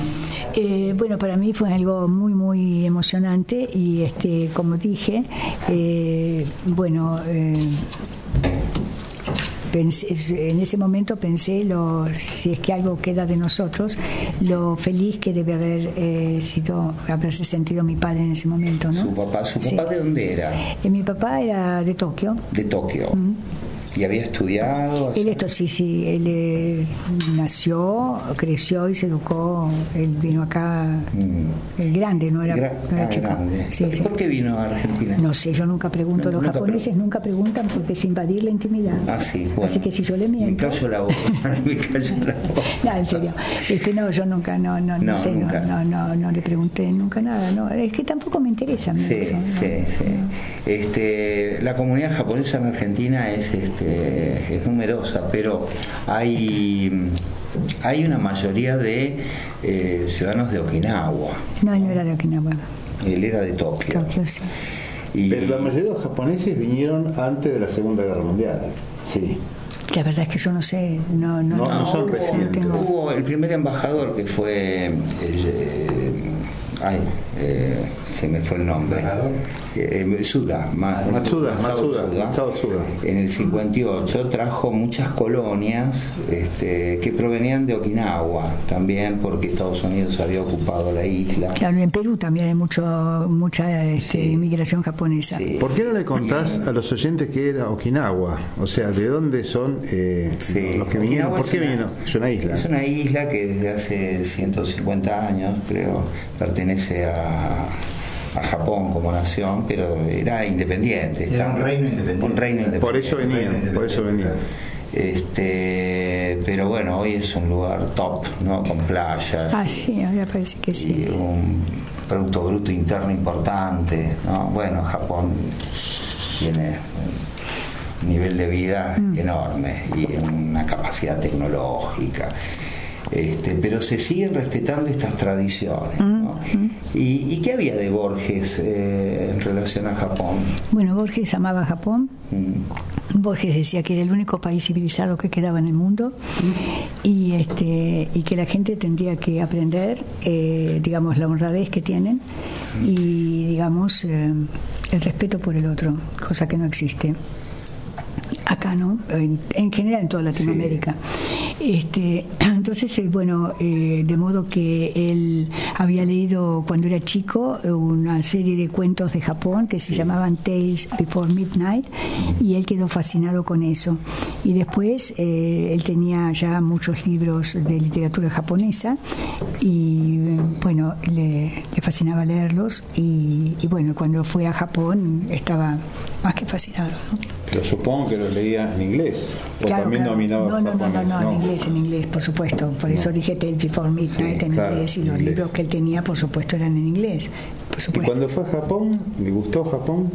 Eh, bueno, para mí fue algo muy, muy emocionante y, este, como dije, eh, bueno, eh, pensé, en ese momento pensé, lo, si es que algo queda de nosotros, lo feliz que debe haber eh, sido, haberse sentido mi padre en ese momento, ¿no? Su papá, ¿su papá Sí. de dónde era? Eh, mi papá era de Tokio. De Tokio. ¿Y había estudiado? Él esto sí, sí, él eh, nació, creció y se educó, él vino acá, Mm. el grande, no era, Gra- no era ah, chico. grande. Sí, sí. ¿Por qué vino a Argentina? No sé, yo nunca pregunto, No, los nunca japoneses pregun- nunca preguntan porque es invadir la intimidad. Ah, sí, bueno. Así que si yo le Me miento... callo la boca. Me callo la boca. No, en serio. Este, no, yo nunca, no, no, no, No, sé, no, nunca. no, no, no le pregunté nunca nada. No, es que tampoco me interesa. a mí Sí, eso, ¿no? sí, sí. Este, la comunidad japonesa en Argentina es, este, es numerosa, pero hay, hay una mayoría de eh, ciudadanos de Okinawa. No, no era de Okinawa, Él era de Tokio. Tokio, sí. Y Pero la mayoría de los japoneses vinieron antes de la Segunda Guerra Mundial. Sí. La verdad es que yo no sé, no, no, No, no son no recientes. tengo- hubo el primer embajador que fue eh, ay, eh, se me fue el nombre. Eh, Suda, Ma, Matsuda, Masao Matsuda, Suda, Masao Suda. En el cincuenta y ocho trajo muchas colonias este, que provenían de Okinawa también, porque Estados Unidos había ocupado la isla. Claro, en Perú también hay mucho mucha este, Sí. inmigración japonesa. Sí. ¿Por qué no le contás a los oyentes que era Okinawa? O sea, ¿de dónde son eh, Sí, los que vinieron? Okinawa ¿Por es qué una- vinieron? Es una isla. Es una isla que desde hace ciento cincuenta años, creo, pertenece a, a Japón como nación, pero era independiente. Era estaba- un reino independiente. Un reino independiente. Por eso venían, por eso venían. Este, pero bueno, hoy es un lugar top, ¿no? Con playas. Ah, sí, ahora parece que Y sí. un Producto Bruto Interno importante, ¿no? Bueno, Japón tiene un nivel de vida Mm. enorme y una capacidad tecnológica. Este, pero se siguen respetando estas tradiciones, ¿no? ¿Y, y qué había de Borges eh, en relación a Japón? Bueno, Borges amaba Japón. Mm. Borges decía que era el único país civilizado que quedaba en el mundo y este y que la gente tendría que aprender, eh, digamos, la honradez que tienen y, digamos, eh, el respeto por el otro, cosa que no existe acá, ¿no? En, en general en toda Latinoamérica. Este, entonces, eh, bueno, eh, de modo que él había leído cuando era chico una serie de cuentos de Japón que se llamaban Tales Before Midnight y él quedó fascinado con eso. Y después eh, él tenía ya muchos libros de literatura japonesa y eh, bueno, le, le fascinaba leerlos y, y bueno, cuando fue a Japón estaba más que fascinado, ¿no? Pero supongo que los leía en inglés. O Claro, también claro. dominaba no, no, no, no, japonés. no, en inglés, en inglés, por supuesto. Por eso dije Tales Before Midnight Sí, en claro, inglés y en los inglés. libros que él tenía, por supuesto, eran en inglés. Por Y supuesto. cuando fue a Japón, ¿le gustó Japón?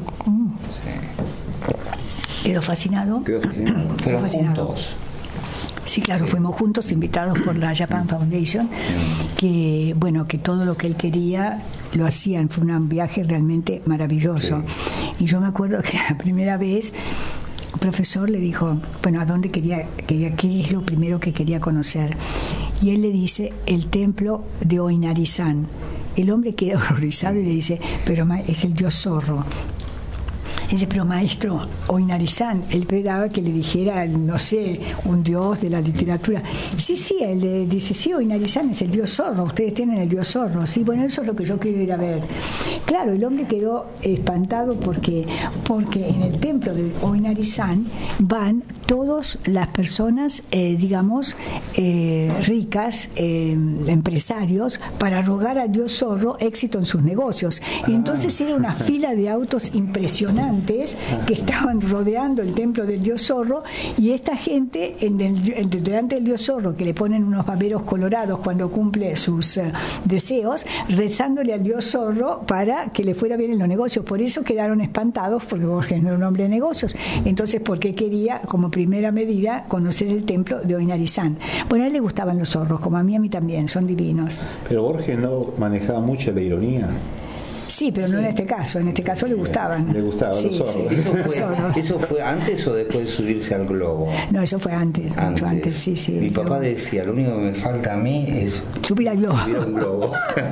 Quedó fascinado. Quedó fascinado. Fueron fascinado. juntos. Sí, claro, fuimos juntos, invitados por la Japan Foundation, que bueno, que todo lo que él quería lo hacían. Fue un viaje realmente maravilloso. Y yo me acuerdo que la primera vez el profesor le dijo, bueno, ¿a dónde quería, quería, qué es lo primero que quería conocer? Y él le dice, el templo de Oinari-san. El hombre queda horrorizado y le dice, pero ma- es el dios zorro. Dice, pero maestro, Oinari-san, él esperaba que le dijera, no sé, un dios de la literatura. Sí, sí, él le dice, sí, Oinari-san es el dios zorro, ustedes tienen el dios zorro. Sí, bueno, eso es lo que yo quiero ir a ver. Claro, el hombre quedó espantado porque, porque en el templo de Oinari-san van todas las personas, eh, digamos, eh, ricas, eh, empresarios, para rogar al dios zorro éxito en sus negocios. Y entonces era una fila de autos impresionantes que estaban rodeando el templo del dios zorro y esta gente en el, en, delante del dios zorro, que le ponen unos baberos colorados cuando cumple sus uh, deseos, rezándole al dios zorro para que le fuera bien en los negocios. Por eso quedaron espantados, porque Borges no era un hombre de negocios. Entonces, porque quería, como primera medida, conocer el templo de Oinari-san. Bueno, a él le gustaban los zorros, como a mí, a mí también, son divinos. Pero Borges no manejaba mucho la ironía. Sí, pero no en este caso, en este caso le gustaban. Le gustaban Sí, los zorros. sí, ¿Eso los fue, zorros. ¿Eso fue antes o después de subirse al globo? No, eso fue antes, mucho antes, sí, sí. Mi papá Luego- decía, lo único que me falta a mí es subir al globo. subir a un globo.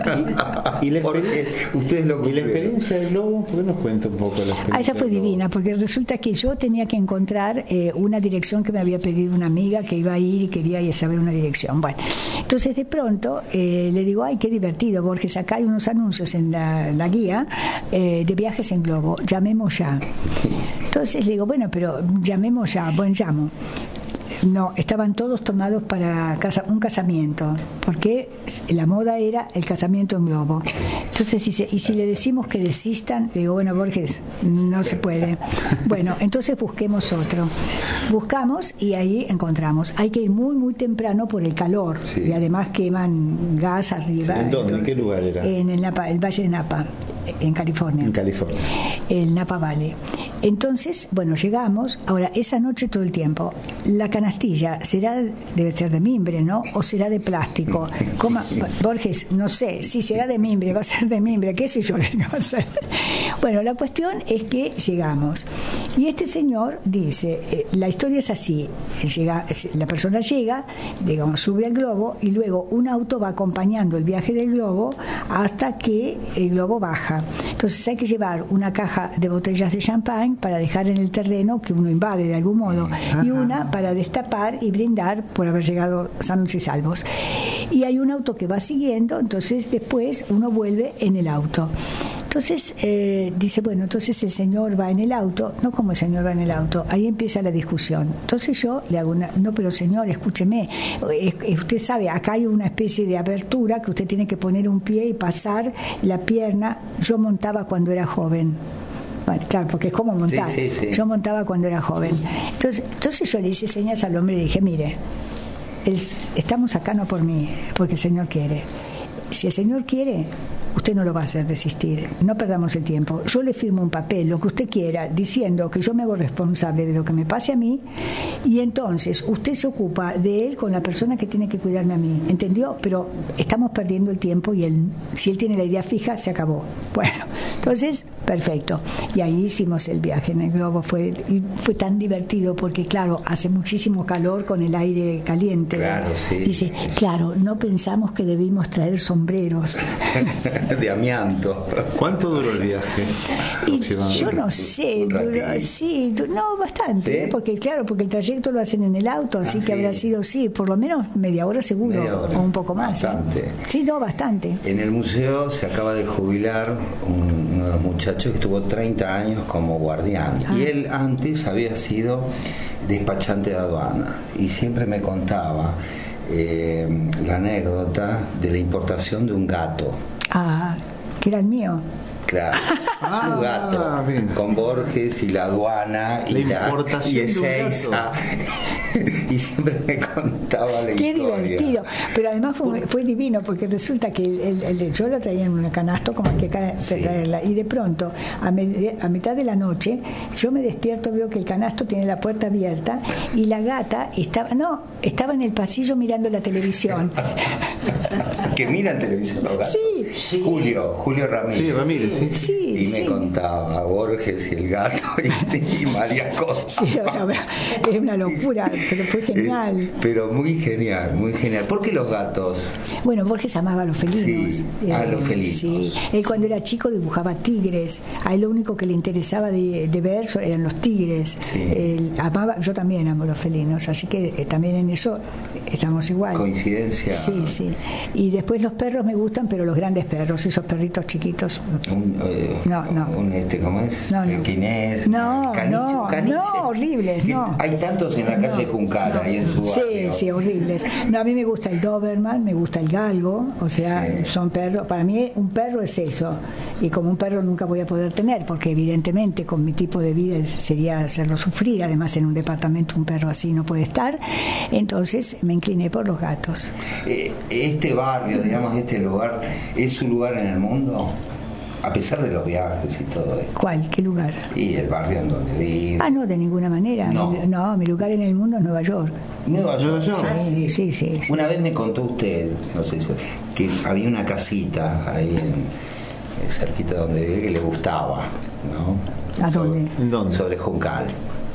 Y la Porque experiencia- ustedes lo ¿Y la cumplieron. experiencia del globo? ¿Por qué nos cuenta un poco la experiencia? Ah, esa fue del globo? divina, porque resulta que yo tenía que encontrar eh, una dirección que me había pedido una amiga que iba a ir y quería ir a saber una dirección. Bueno, entonces de pronto eh, le digo, ay, qué divertido, Borges, acá hay unos anuncios en la, la guía eh, de viajes en globo, llamemos ya. Entonces le digo, bueno, pero llamemos ya, bueno, llamo. No, estaban todos tomados para casa, un casamiento, porque la moda era el casamiento en globo. Entonces dice, y si le decimos que desistan, le digo, bueno, Borges, no se puede. Bueno, entonces busquemos otro. Buscamos y ahí encontramos. Hay que ir muy, muy temprano por el calor, Sí. y además queman gas arriba. ¿En dónde? ¿En qué lugar era? En el, Napa, el Valle de Napa. en California. En California. El Napa Valley. Entonces, bueno, llegamos. Ahora, esa noche todo el tiempo. La canastilla será, debe ser de mimbre, ¿no? O será de plástico. Coma, Borges, no sé, si será de mimbre, va a ser de mimbre, qué sé yo, no sé. Bueno, la cuestión es que llegamos. Y este señor dice, eh, la historia es así, llega, la persona llega, digamos, sube al globo y luego un auto va acompañando el viaje del globo hasta que el globo baja. Entonces hay que llevar una caja de botellas de champán para dejar en el terreno que uno invade de algún modo, y una para destapar y brindar por haber llegado sanos y salvos. Y hay un auto que va siguiendo, entonces después uno vuelve en el auto. Entonces eh, dice, bueno, entonces el señor va en el auto. No, como el señor va en el auto, ahí empieza la discusión. Entonces yo le hago una, no, pero señor, escúcheme, eh, eh, usted sabe, acá hay una especie de abertura que usted tiene que poner un pie y pasar la pierna. Yo montaba cuando era joven. Bueno, claro, porque es como montar. Sí, sí, sí. Yo montaba cuando era joven. Entonces, entonces yo le hice señas al hombre y le dije, mire, el, estamos acá no por mí, porque el Señor quiere. Si el Señor quiere, usted no lo va a hacer desistir. No perdamos el tiempo. Yo le firmo un papel, lo que usted quiera, diciendo que yo me hago responsable de lo que me pase a mí, y entonces usted se ocupa de él con la persona que tiene que cuidarme a mí. ¿Entendió? Pero estamos perdiendo el tiempo y él, si él tiene la idea fija, se acabó. Bueno, entonces, perfecto. Y ahí hicimos el viaje en el globo. Fue, y fue tan divertido porque, claro, hace muchísimo calor con el aire caliente. Claro, sí. Dice, claro, no pensamos que debimos traer sombreros. De amianto. ¿Cuánto duró el viaje? Y yo no sé, duró, sí, duró, no, bastante, ¿Sí? ¿eh? Porque claro, porque el trayecto lo hacen en el auto, así Ah, que sí. habrá sido, sí, por lo menos media hora seguro, Media hora. o un poco más. Bastante. ¿eh? Sí, no, bastante. En el museo se acaba de jubilar un, uno de los muchachos que estuvo treinta años como guardián. Ah. Y él antes había sido despachante de aduana. Y siempre me contaba eh, la anécdota de la importación de un gato. Ah, que era el mío. Claro, Ah, su gato, bien. con Borges y la aduana y La la importación y de un Ezeiza. Y siempre me contaba la Qué historia. divertido, pero además fue, fue divino porque resulta que el, el, el de yo lo traía en un canasto como hay que ca- Sí. traerla, y de pronto a, me- a mitad de la noche yo me despierto, veo que el canasto tiene la puerta abierta y la gata estaba, no, estaba en el pasillo mirando la televisión. Que miran televisión los gatos. Sí. Julio, Julio Ramírez. Sí, Ramírez, sí. Sí, Y me sí. contaba Borges y el gato y, y María Costa. Sí, era una, era una locura, pero fue genial. Eh, Pero muy genial, muy genial. ¿Por qué los gatos? Bueno, Borges amaba a los felinos. Sí, a los felinos. Sí, él cuando era chico dibujaba tigres. A él lo único que le interesaba de, de ver eran los tigres. Sí. Él amaba, yo también amo los felinos, así que eh, también en eso estamos igual. Coincidencia. Sí, sí. Y después los perros me gustan, pero los grandes perros, esos perritos chiquitos. Un, eh, No, no. Un este, ¿cómo es? No, no. El quinés. No, el caniche, no, un caniche. no, horribles, Que no. Hay tantos en la calle No, Juncal, no. ahí en su Sí, barrio. sí, horribles. No, a mí me gusta el Doberman, me gusta el galgo, o sea, Sí. son perros. Para mí un perro es eso, y como un perro nunca voy a poder tener, porque evidentemente con mi tipo de vida sería hacerlo sufrir. Además, en un departamento un perro así no puede estar. Entonces me incliné por los gatos. Eh, Este barrio, digamos, este lugar, ¿es su lugar en el mundo? A pesar de los viajes y todo esto. ¿Cuál? ¿Qué lugar? Y el barrio en donde vive. Ah, no, de ninguna manera. No. Mi, no, mi lugar en el mundo es Nueva York. Nueva York. Nueva York. Ah, sí. Sí, sí, sí. Una vez me contó usted, no sé si, que había una casita ahí en, cerquita donde vive que le gustaba, ¿no? ¿A Sobre- dónde? ¿En dónde? Sobre Juncal.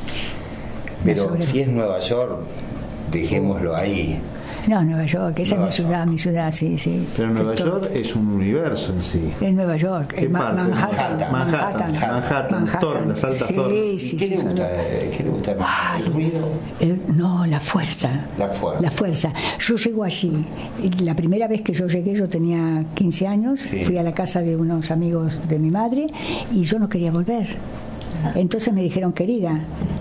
Pero sobre- si es Nueva York, dejémoslo ahí. No, Nueva York, esa Nueva es mi ciudad, York. mi ciudad, sí, sí. Pero Nueva Todo- York es un universo en sí. Es Nueva York, ¿Qué eh, Ma- parte? Manhattan, Manhattan, Manhattan, Torres, las altas sí, torres. Sí, ¿Y qué sí, le son- gusta? de- ¿Qué le gusta más? ¿El ruido? Eh, no, la fuerza. La fuerza. La fuerza. Yo llego allí. y La primera vez que yo llegué, yo tenía quince años, Sí. fui a la casa de unos amigos de mi madre y yo no quería volver. Entonces me dijeron, querida,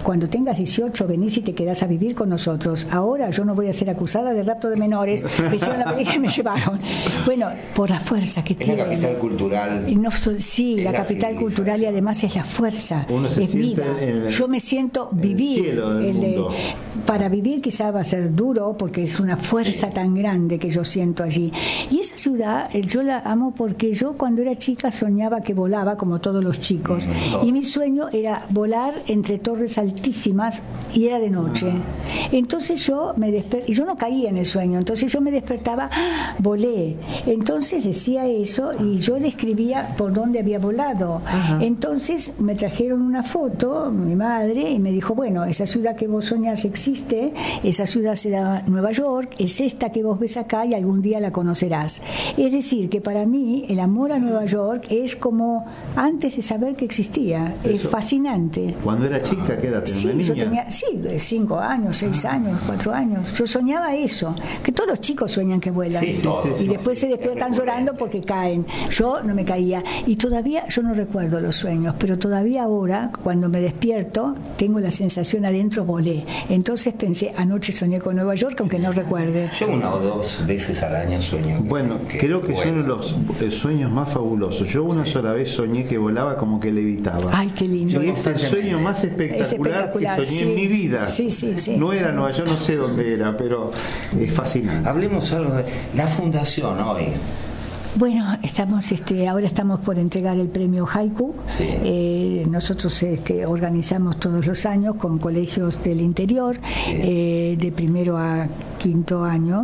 cuando tengas dieciocho venís y te quedás a vivir con nosotros. Ahora yo no voy a ser acusada de rapto de menores. Me hicieron la película y me llevaron. Bueno, por la fuerza que es tiene. la capital cultural. Y no, sí, la, la capital cultural, y además es la fuerza, Uno se es siente vida. en el- Yo me siento vivir. el cielo del el, mundo. eh, para vivir quizá va a ser duro porque es una fuerza tan grande que yo siento allí. Y esa ciudad eh, yo la amo porque yo cuando era chica soñaba que volaba como todos los chicos. Y mi sueño era volar entre torres altísimas y era de noche. Entonces yo me despertaba, y yo no caía en el sueño, entonces yo me despertaba, ¡ah! Volé. Entonces decía eso y yo describía por dónde había volado. Ajá. Entonces me trajeron una foto, mi madre, y me dijo, bueno, esa ciudad que vos soñás existe, esa ciudad será Nueva York, es esta que vos ves acá y algún día la conocerás. Es decir, que para mí el amor a Nueva York es como antes de saber que existía, es Eso. fascinante. Cuando era chica, ¿qué edad tenía? Sí, ¿Una yo niña? tenía, sí, de cinco años, seis años, cuatro años. Yo soñaba eso, que todos los chicos sueñan que vuelan. Sí, todos, y sí, después sí, se despiertan es recurrente. llorando porque caen. Yo no me caía. Y todavía, yo no recuerdo los sueños, pero todavía ahora, cuando me despierto, tengo la sensación adentro, volé. Entonces pensé, anoche soñé con Nueva York, aunque no recuerde. Yo una o dos veces al año sueño. Bueno, creo que vuelo. son los eh, sueños más fabulosos. Yo una sola vez soñé que volaba como que levitaba. Ay, qué lindo. Y es el sueño más espectacular, Es espectacular, que soñé sí. en mi vida. Sí, sí, sí. No era Nueva York, no sé dónde era, pero es fascinante. Hablemos algo de la fundación hoy. Bueno, estamos, este, ahora estamos por entregar el premio Haiku. Sí. Eh, nosotros este, organizamos todos los años con colegios del interior, Sí. eh, de primero a quinto año,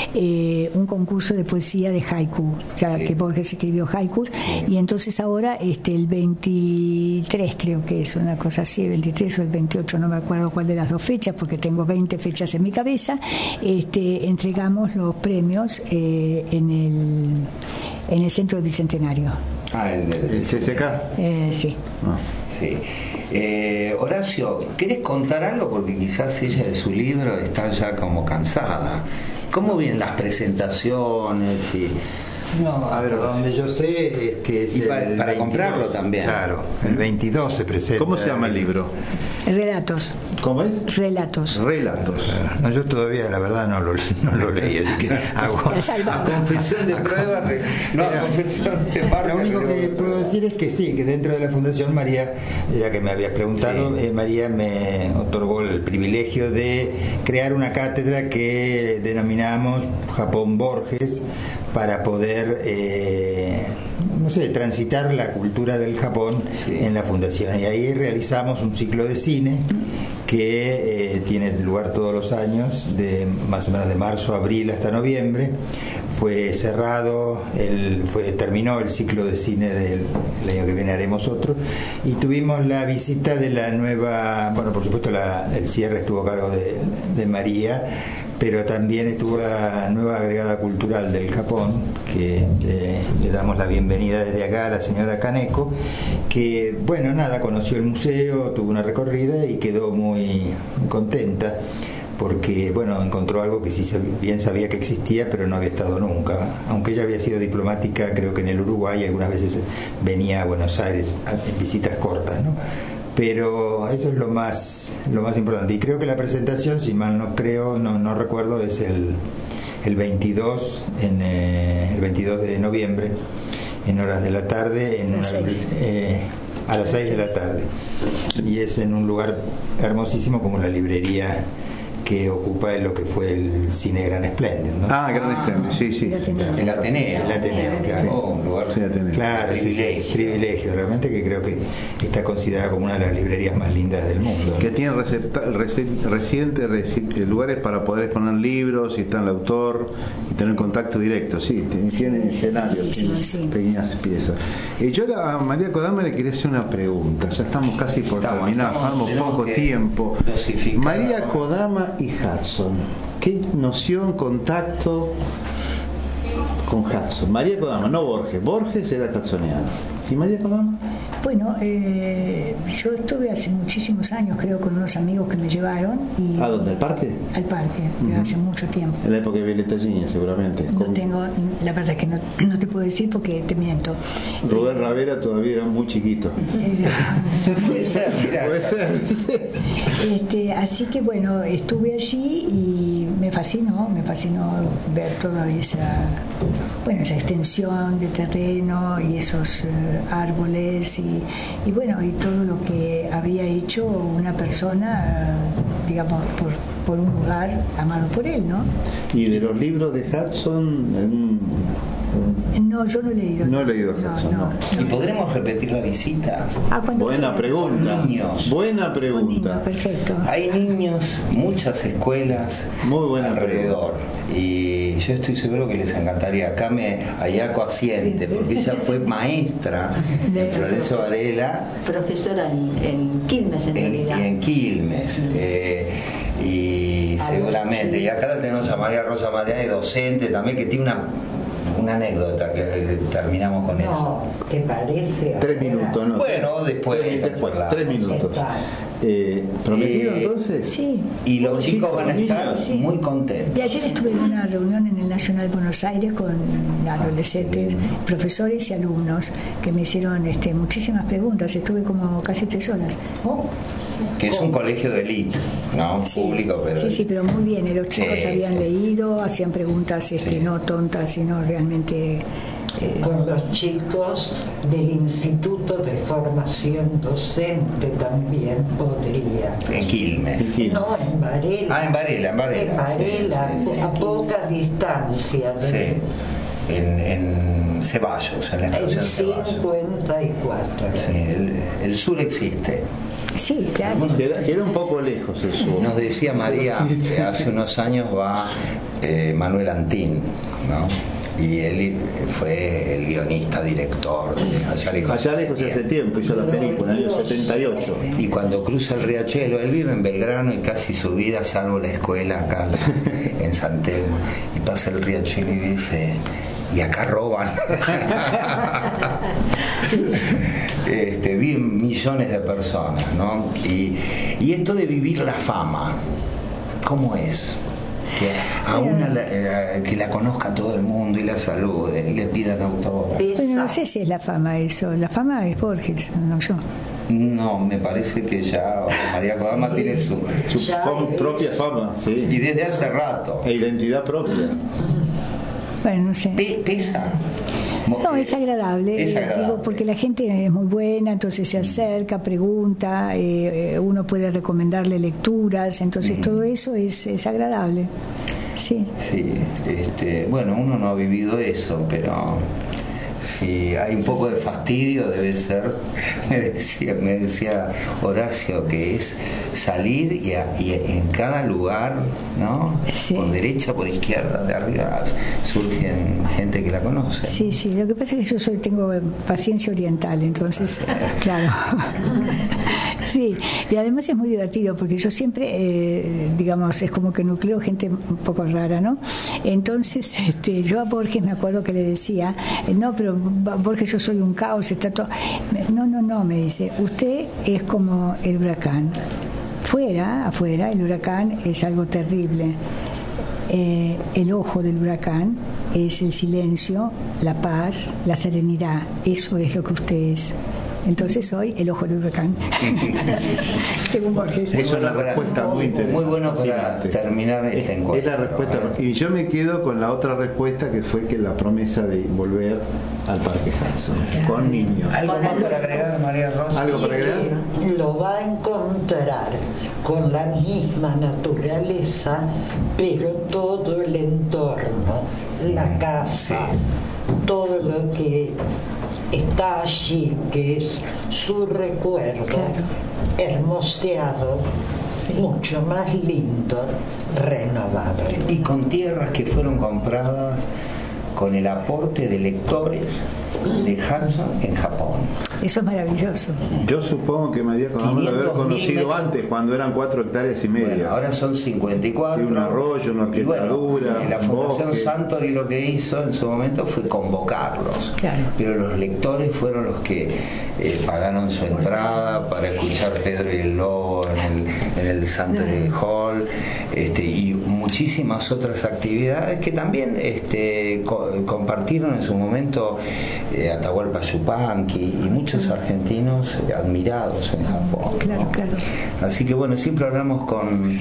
eh, un concurso de poesía de haiku, ya Sí. que Borges escribió haikus, Sí. y entonces ahora este, el veintitrés creo que es una cosa así, el veintitrés o el veintiocho, no me acuerdo cuál de las dos fechas, porque tengo veinte fechas en mi cabeza, este, entregamos los premios eh, en el en el Centro del Bicentenario. Ah, el del El C C K. Eh, sí. Ah. Sí. Eh, Horacio, ¿querés contar algo? Porque quizás ella de su libro está ya como cansada. ¿Cómo vienen las presentaciones? Y... No, a ver, donde yo sé es que es Y pa- el para veintidós, comprarlo también. Claro, el veintidós se presenta. ¿Cómo se llama el libro? Relatos. ¿Cómo es? Relatos. Relatos. No, yo todavía la verdad no lo, no lo leí, así que hago... La A salvamos. confesión de pruebas de... No, a Mira, confesión de parte. Lo único que puedo decir es que sí, que dentro de la Fundación María, ya que me habías preguntado, Sí. eh, María me otorgó el privilegio de crear una cátedra que denominamos Japón Borges para poder, eh, no sé, transitar la cultura del Japón Sí. en la Fundación. Y ahí realizamos un ciclo de cine que eh, tiene lugar todos los años, de más o menos de marzo a abril hasta noviembre. Fue cerrado, el, fue, terminó el ciclo de cine del el año que viene, haremos otro, y tuvimos la visita de la nueva, bueno, por supuesto la, el cierre estuvo a cargo de, de María, pero también estuvo la nueva agregada cultural del Japón, que eh, le damos la bienvenida desde acá a la señora Kaneko, que, bueno, nada, conoció el museo, tuvo una recorrida y quedó muy, muy contenta, porque, bueno, encontró algo que sí sab- bien sabía que existía, pero no había estado nunca. Aunque ella había sido diplomática, creo que en el Uruguay, algunas veces venía a Buenos Aires a- en visitas cortas, ¿no? Pero eso es lo más lo más importante. Y creo que la presentación, si mal no creo, no, no recuerdo, es el, el veintidós en, eh, el veintidós de noviembre, en horas de la tarde, en A una, las seis. eh, a las seis de la tarde. Y es en un lugar hermosísimo como la librería que ocupa lo que fue el Cine Gran Espléndido, ¿no? Ah, Gran Espléndido, sí, sí. sí. El Ateneo. El Ateneo, claro. Oh, un lugar Sí, Ateneo. Claro, sí, sí, privilegio. privilegio, realmente, que creo que está considerada como una de las librerías más lindas del mundo. Que tiene recepta- reci- recientes reci- eh, lugares para poder exponer libros, y está el autor y tener contacto directo. Sí, tiene, tiene escenarios, buenísimo, tiene sí. pequeñas piezas. Y yo a María Kodama le quería hacer una pregunta. Ya estamos casi por Estamos, terminar, estamos, faltamos tenemos poco que tiempo. dosificar. María Kodama y Hudson. ¿Qué noción, contacto con Hudson? María Kodama, no Borges. Borges era hudsoniano. ¿Y María Kodama? Bueno, eh, yo estuve hace muchísimos años, creo, con unos amigos que me llevaron. Y ¿A dónde? ¿Al parque? Al parque, Uh-huh. hace mucho tiempo. En la época de Violeta Giña, seguramente. No tengo, la verdad es que no, no te puedo decir porque te miento. Rubén Ravera todavía era muy chiquito. Puede ser, mirá. Puede ser. Este, así que bueno, estuve allí y me fascinó, me fascinó ver toda esa, bueno, esa extensión de terreno y esos uh, árboles y, y bueno, y todo lo que había hecho una persona, uh, digamos, por, por un lugar amado por él, ¿no? Y de los libros de Hudson, un, un... No, yo no he leído. No he leído Hudson, no. no, no. ¿Y podremos repetir la visita? Ah, cuando Buena pregunta. Con niños. Buena Con pregunta. niños, perfecto. Hay niños, muchas escuelas Muy buena alrededor. Y yo estoy seguro que les encantaría. Acá me Ayaco asiente, porque ella fue maestra de Florencio Varela. Profesora en, en Quilmes, en En, realidad. y en Quilmes. Eh, y seguramente. Y acá la tenemos a María Rosa Mariani, docente también, que tiene una, una anécdota que eh, terminamos con eso. No, ¿te parece? Tres minutos, ¿no? Bueno, después. Tres, después, charlamos. tres minutos. Eh, ¿Prometido Eh, entonces? Sí. Y los chicos van a estar Sí. muy contentos. Y ayer estuve en una reunión en el Nacional de Buenos Aires con adolescentes, profesores y alumnos que me hicieron este, muchísimas preguntas. Estuve como casi tres horas. Oh, Que es un colegio de élite, ¿no? Sí, Público, pero. sí, sí, pero muy bien. Y los chicos Sí, habían sí. leído, hacían preguntas este, Sí. no tontas, sino realmente... eh, con los chicos del Instituto de Formación Docente también podría. En Quilmes. En Quilmes. No, en Varela. Ah, en Varela, en Varela. En Varela, Sí, sí, sí. a poca distancia. ¿no? Sí. En, en Ceballos, en la En estación Ceballos. cincuenta y cuatro. Sí, el, el sur existe. sí, claro. Queda, queda un poco lejos el sur. Nos decía María que hace unos años va eh, Manuel Antín, ¿no? Y él fue el guionista, director de Allá lejos. Allá lejos hace tiempo, hizo la película, en el año setenta y ocho. Y cuando cruza el riachuelo, él vive en Belgrano y casi su vida, salvo la escuela acá en San Telmo, y pasa el riachuelo y dice, y acá roban. este, viven millones de personas, ¿no? Y, y esto de vivir la fama, ¿cómo es? Que a una la, eh, que la conozca todo el mundo y la salude y le pidan autógrafo. Bueno, no sé si es la fama eso. La fama es Borges, no yo. No, me parece que ya María Kodama Sí. tiene su, Su Ya fam- es. propia fama, y sí. desde hace rato. E identidad propia. Bueno, no sé. Pe- pesa. No, es agradable, Es eh, agradable. digo, porque la gente es muy buena, entonces se acerca, pregunta, eh, eh, uno puede recomendarle lecturas, entonces todo eso es, es agradable. Sí. Sí, este, bueno, uno no ha vivido eso, pero si hay un poco de fastidio debe ser, me decía, me decía Horacio, que es salir y, a- y en cada lugar, ¿no? Sí. Por derecha, por izquierda, de arriba, surgen gente que la conoce. Sí, sí, lo que pasa es que yo soy, tengo paciencia oriental, entonces, claro. Sí, y además es muy divertido porque yo siempre, eh, digamos, es como que nucleo gente un poco rara, ¿no? Entonces, este, yo a Borges me acuerdo que le decía, eh, no, pero Borges, yo soy un caos, está todo. No, no, no, me dice, usted es como el huracán. Fuera, afuera, el huracán es algo terrible. Eh, el ojo del huracán es el silencio, la paz, la serenidad. Eso es lo que usted es. Entonces soy el ojo del huracán. Según Borges. Es una respuesta muy interesante. Muy bueno para fascinante. terminar este Es encuentro. la respuesta. ¿eh? Y yo me quedo con la otra respuesta que fue que la promesa de volver al Parque Hudson con niños. ¿Algo más para agregar, María Rosa? ¿Algo para agregar? Lo va a encontrar con la misma naturaleza, pero todo el entorno, la casa, todo lo que está allí, que es su recuerdo, Claro. hermoseado, mucho más lindo, renovado. Y con tierras que fueron compradas con el aporte de lectores de Hudson en Japón. Eso es maravilloso. Yo supongo que María Kodama lo haber conocido antes, cuando eran cuatro hectáreas y media. Bueno, ahora son cincuenta y cuatro. Y un arroyo, una orquestadura. Bueno, la Fundación bosque. Santori lo que hizo en su momento fue convocarlos. Claro. Pero los lectores fueron los que eh, pagaron su entrada para escuchar Pedro y el Lobo en el, en el Santori Hall, este, y muchísimas otras actividades que también este, co compartieron en su momento eh, Atahualpa Yupanqui y muchos argentinos admirados en Japón. Claro, ¿no? claro. Así que bueno, siempre hablamos con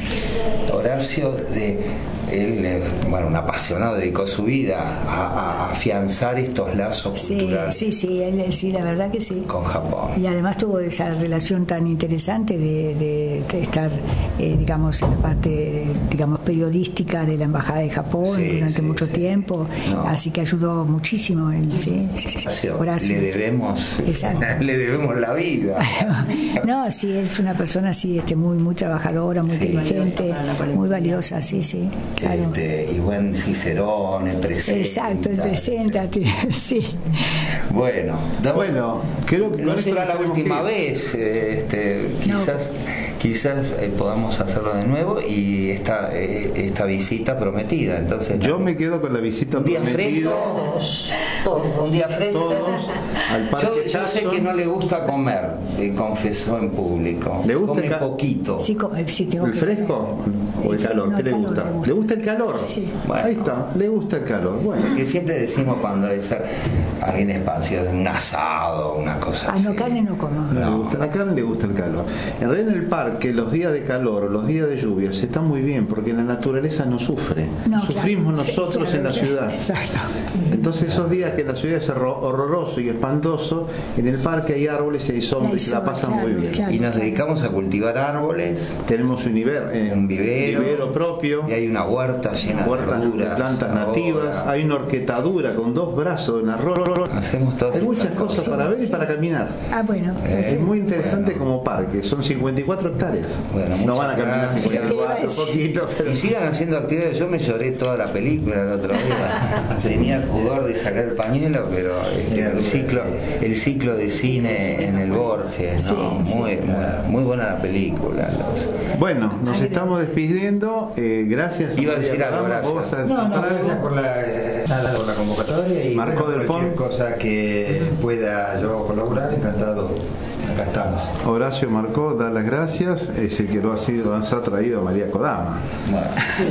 Horacio de él, eh, bueno, un apasionado, dedicó su vida a, a afianzar estos lazos Sí, culturales sí, sí, él, sí, la verdad que sí. con Japón. Y además tuvo esa relación tan interesante de, de, de estar, eh, digamos, en la parte, digamos, periodística de la Embajada de Japón Sí, durante sí, mucho sí. tiempo, No. así que ayudó muchísimo él, sí. sí, sí. Horacio, Horacio. le debemos Exacto. le debemos la vida. No, sí, es una persona así, este, muy, muy trabajadora, muy Sí. inteligente, muy valiosa, sí, sí, claro. Este, y buen Cicerone, presenta. Exacto, el preséntate, sí. Bueno, da- Bueno, creo que no con esto será la tenemos última que ir. vez, eh, este, quizás quizás eh, podamos hacerlo de nuevo y esta eh, esta visita prometida. Entonces Yo me quedo con la visita un día prometida. fresco, un día fresco. Todos al Parque Yo, yo sé Hudson. que no le gusta comer, eh, confesó en público. ¿Le gusta Come el ca- poquito. Sí, co- sí, tengo ¿El que- fresco o el calor? No, ¿Qué el le calor gusta? me gusta. ¿Le gusta el calor? Sí. Bueno. Ahí está, le gusta el calor. Bueno, Que siempre decimos cuando es alguien espacio de un asado, una cosa Ah, así. no, carne no como. le gusta la carne, le gusta el calor. En realidad en el parque los días de calor o los días de lluvia se está muy bien porque la naturaleza no sufre. No, Sufrimos claro. Sí, nosotros claro, en la sí. ciudad. Exacto. Entonces esos días que la ciudad es horror- horroroso y espantoso, en el parque hay árboles y hay sombra y se la Hay sol, pasan claro, muy bien. claro. Y nos dedicamos a cultivar árboles, Tenemos un, nivel, eh, un vivero, propio. y hay una huerta llena Huertas de verduras, de plantas ahora. nativas, hay una horquetadura con dos brazos en arroz. Hacemos todas Hay muchas estas cosas para ver y para caminar. Ah, bueno. Es muy interesante bueno. como parque, son cincuenta y cuatro hectáreas. Bueno, no muchas van a caminar gracias. cincuenta y cuatro, poquito, pero Y sigan haciendo actividades. Yo me lloré toda la película el otro día. Tenía pudor de sacar el pañuelo, pero este, el ciclo, el ciclo de cine en el Borges, ¿no? Sí, muy, muy, muy buena la película. Los- bueno, nos estamos despidiendo. Eh, gracias. Iba a decir María algo, Kodama. gracias. ¿Vos vas a No, no, decir gracias algo? por la, eh, nada, por la convocatoria y Marco bueno, del cualquier Pon. cosa que pueda yo colaborar, encantado. Acá estamos. Horacio Marcó da las gracias, es el que lo ha sido, nos ha traído a María Kodama. Bueno.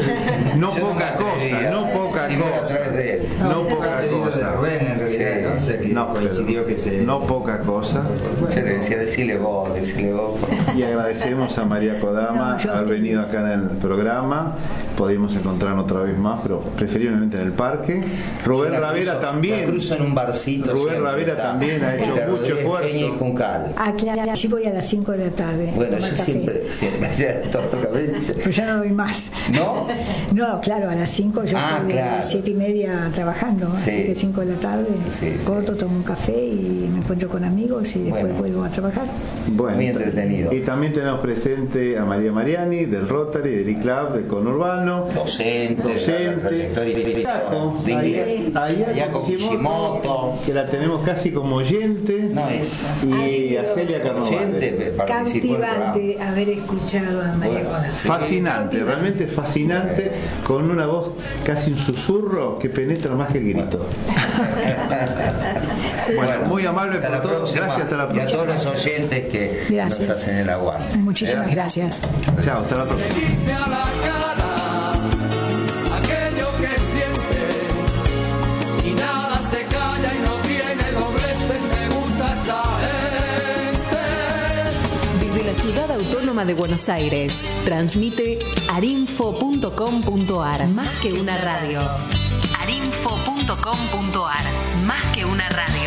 No Yo poca me cosa, atrevería, no poca si no era a cosa. través de él. No fue poca a pedido de cosa. Rubén, en realidad, Sí. ¿no? O sea que No, coincidió pero que se... no poca cosa. Yo le decía, decile vos, decile vos. porque- Y agradecemos a María Kodama No, yo haber estoy- venido acá en el programa. Podemos encontrarnos otra vez más, pero preferiblemente en el parque. Rubén Yo la Ravera cruzo- también. la cruzo en un barcito. Rubén siempre, Ravera está. también ha hecho Entre mucho Rodríguez esfuerzo. Peña y Juncal. Ah, claro, sí voy a las cinco de la tarde. a Bueno, tomar yo café. siempre, siempre, ya toda la vez- Pero ya no doy más. ¿No? No, claro, a las cinco yo Ah, estoy claro. a las siete y media trabajando, Sí. así que cinco de la tarde Sí, sí. corto, tomo un café y me encuentro con amigos y después Bueno. vuelvo a trabajar. Bueno, Muy entretenido. Y también tenemos presente a María Mariani del Rotary, del I-Club, del Conurbano. Docente, Docente. la trayectoria Ayako, de inglés. Ayako Ayako Kishimoto, que la tenemos casi como oyente. No es. Y a Celia Oyente, Carnovale. participó en el programa. Cautivante haber escuchado a María Bueno, Kodama. sí. Fascinante, realmente fascinante, con una voz casi un susurro que penetra más que el grito. Bueno, muy amable hasta por la todos. próxima. Gracias, hasta la Y a próxima. todos los oyentes que Gracias. nos hacen el aguante. Muchísimas gracias. Chao, hasta la próxima. Dice a la cara aquello que siente y nada se calla y no tiene dobleces. Me gusta esa gente. Desde la ciudad autónoma de Buenos Aires, transmite arinfo punto com punto ar, más que una radio. arinfo punto com punto ar, más que una radio.